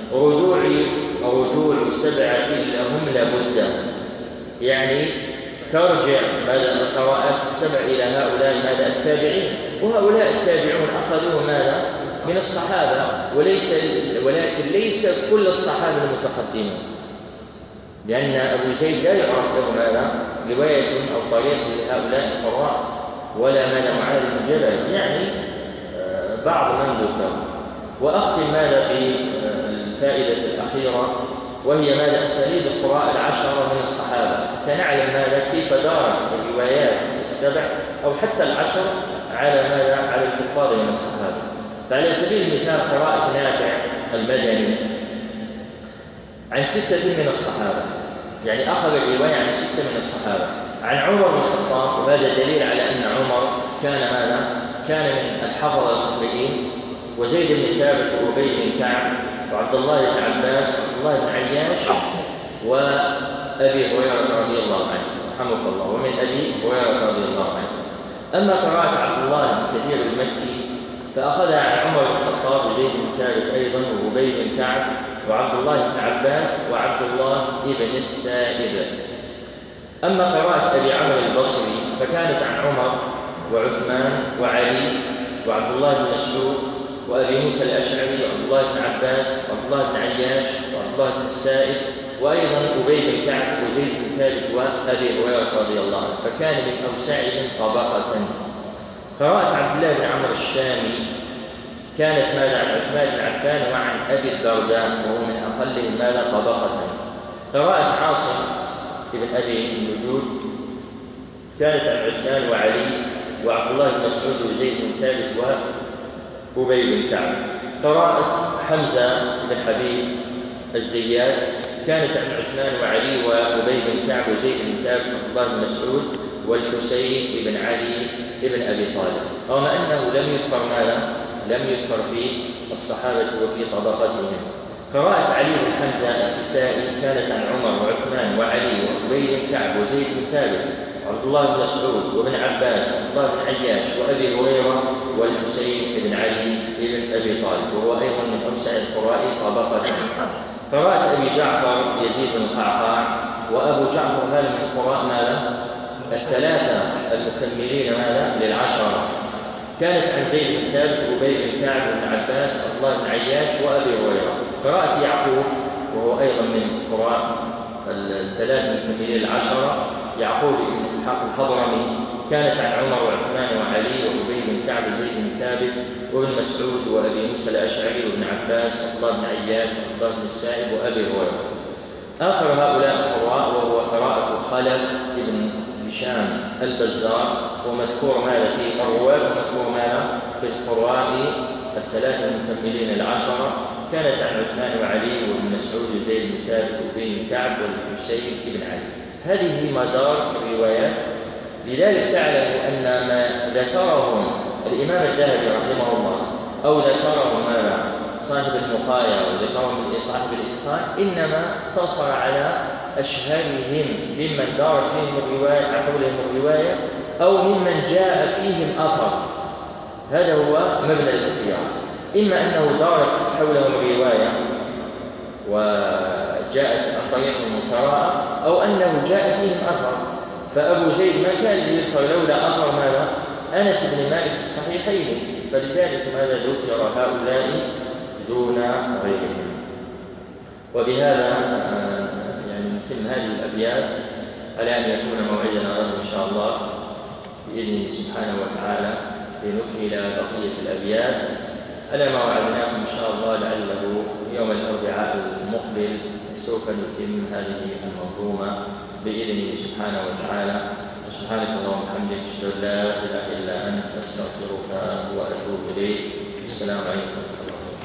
رجوع 7 لهم لابد، يعني ترجع ماذا؟ القراءات 7 إلى هؤلاء ماذا؟ التابعين، وهؤلاء التابعون أخذوه ماذا؟ من الصحابة، ولكن ليس كل الصحابة المتقدمين، لأن أبو زيد لا يعرف له ماذا؟ رواية أو طريق لهؤلاء القراء، ولا ماذا؟ معاذ بن جبل، يعني بعض من ذكر. وأختم ماذا بالفائدة الأخيرة، وهي ماذا؟ أسانيد القراء 10 من الصحابة، حتى نعلم ماذا؟ كيف دارت الروايات 7 أو حتى 10 على ماذا؟ على الحفاظ من الصحابة. فعلى سبيل المثال قراءة نافع المدني عن 6 من الصحابة، يعني أخذ الرواية عن 6 من الصحابة، عن عمر بن الخطاب، وهذا دليل على أن عمر كان ماذا؟ كان من الحفظة المقرئين، وزيد بن ثابت وأبي بن كعب وعبد الله بن عباس وعبد الله بن عياش وأبي هريرة رضي الله عنه رحمه الله، ومن أبي هريرة رضي الله عنه. أما قراءة عبد الله بن كثير المكي فأخذها عن عمر بن الخطاب وزيد بن ثابت أيضا وأبي بن كعب وعبد الله بن عباس وعبد الله بن السائب. أما قراءة أبي عمرو البصري فكانت عن عمر وعثمان وعلي وعبد الله بن مسعود وأبي موسى الأشعري وعبد الله بن عباس وعبد الله بن عياش وعبد الله بن السائب، وأيضا أبي بن كعب وزيد بن ثابت وأبي هريرة رضي الله عنه، فكان من أوسعهم طبقة. قراءة عبد الله بن عمرو الشامي كانت ماذا؟ عن عثمان بن عفان وعن أبي الدرداء، وهو من أقلهم ماذا؟ طبقة. قراءة عاصم بن أبي النجود كانت عن عثمان وعلي وعبد الله بن مسعود وزيد بن ثابت وأبي بن كعب. قراءة حمزة بن حبيب الزيات كانت عن عثمان وعلي وأبي بن كعب وزيد بن ثابت وعبد الله بن مسعود والحسين بن علي بن أبي طالب، رغم أنه لم يذكر ماذا؟ لم يذكر في الصحابة وفي طبقتهم. قراءة علي بن حمزة الكسائي كانت عن عمر وعثمان وعلي وأبي بن كعب وزيد بن ثابت وعبد الله بن مسعود وابن عباس وعبد الله بن عياش وأبي هريرة والحسين بن علي بن أبي طالب، وهو أيضا من أوسع القراء طبقة. قراءة أبي جعفر يزيد بن القعقاع، وأبو جعفر هذا من القراء ماذا؟ 3 المكملين ماذا؟ لل10، كانت عن زيد بن ثابت وأبي بن كعب وابن عباس وعبد الله بن عياش وأبي هريرة. قراءة يعقوب وهو أيضا من قراء 3 المكملين لل10، يعقوب بن إسحاق الحضرمي كانت عن عمر وعثمان وعلي وأبي بن كعب وزيد بن ثابت وابن مسعود وأبي موسى الأشعري وابن عباس وعبد الله بن عياش وعبد الله بن السائب وأبي هريرة. آخر هؤلاء القراء وهو قراءة خلف بن هشام البزار، ومذكور ماذا في الرواة ومذكور ماذا في القراء الثلاثة المكملين العشرة، كانت عن عثمان وعلي وابن مسعود وزيد بن ثابت وابي بن كعب والحسين بن علي. هذه مدار الروايات. لذلك تعلم أن ما ذكره الإمام الذهبي رحمه الله أو ذكره ماذا صاحب المقايا وذكره صاحب الإتقان إنما اقتصر على أشهرهم ممن دارت فيهم الرواية حولهم الرواية أو ممن جاء فيهم أثر. هذا هو مبنى الاختيار، إما أنه دارت حولهم الرواية وجاءت عن طريقهم القراءة أو أنه جاء فيهم أثر. فأبو زيد ما كان يذكر لولا أثر ماذا أنس بن مالك في الصحيحين، فلذلك ماذا ذكر هؤلاء دون غيرهم. وبهذا يعني نتم هذه الأبيات على أن يكون موعدنا غدا إن شاء الله بإذنه سبحانه وتعالى لنكمل بقية الأبيات على ما وعدناكم إن شاء الله، لعله يوم الأربعاء المقبل سوف نتم هذه المنظومة بإذنه سبحانه وتعالى. وسبحانك اللهم وبحمدك أشهد أن لا إله إلا أنت أستغفرك وأتوب إليك. السلام عليكم.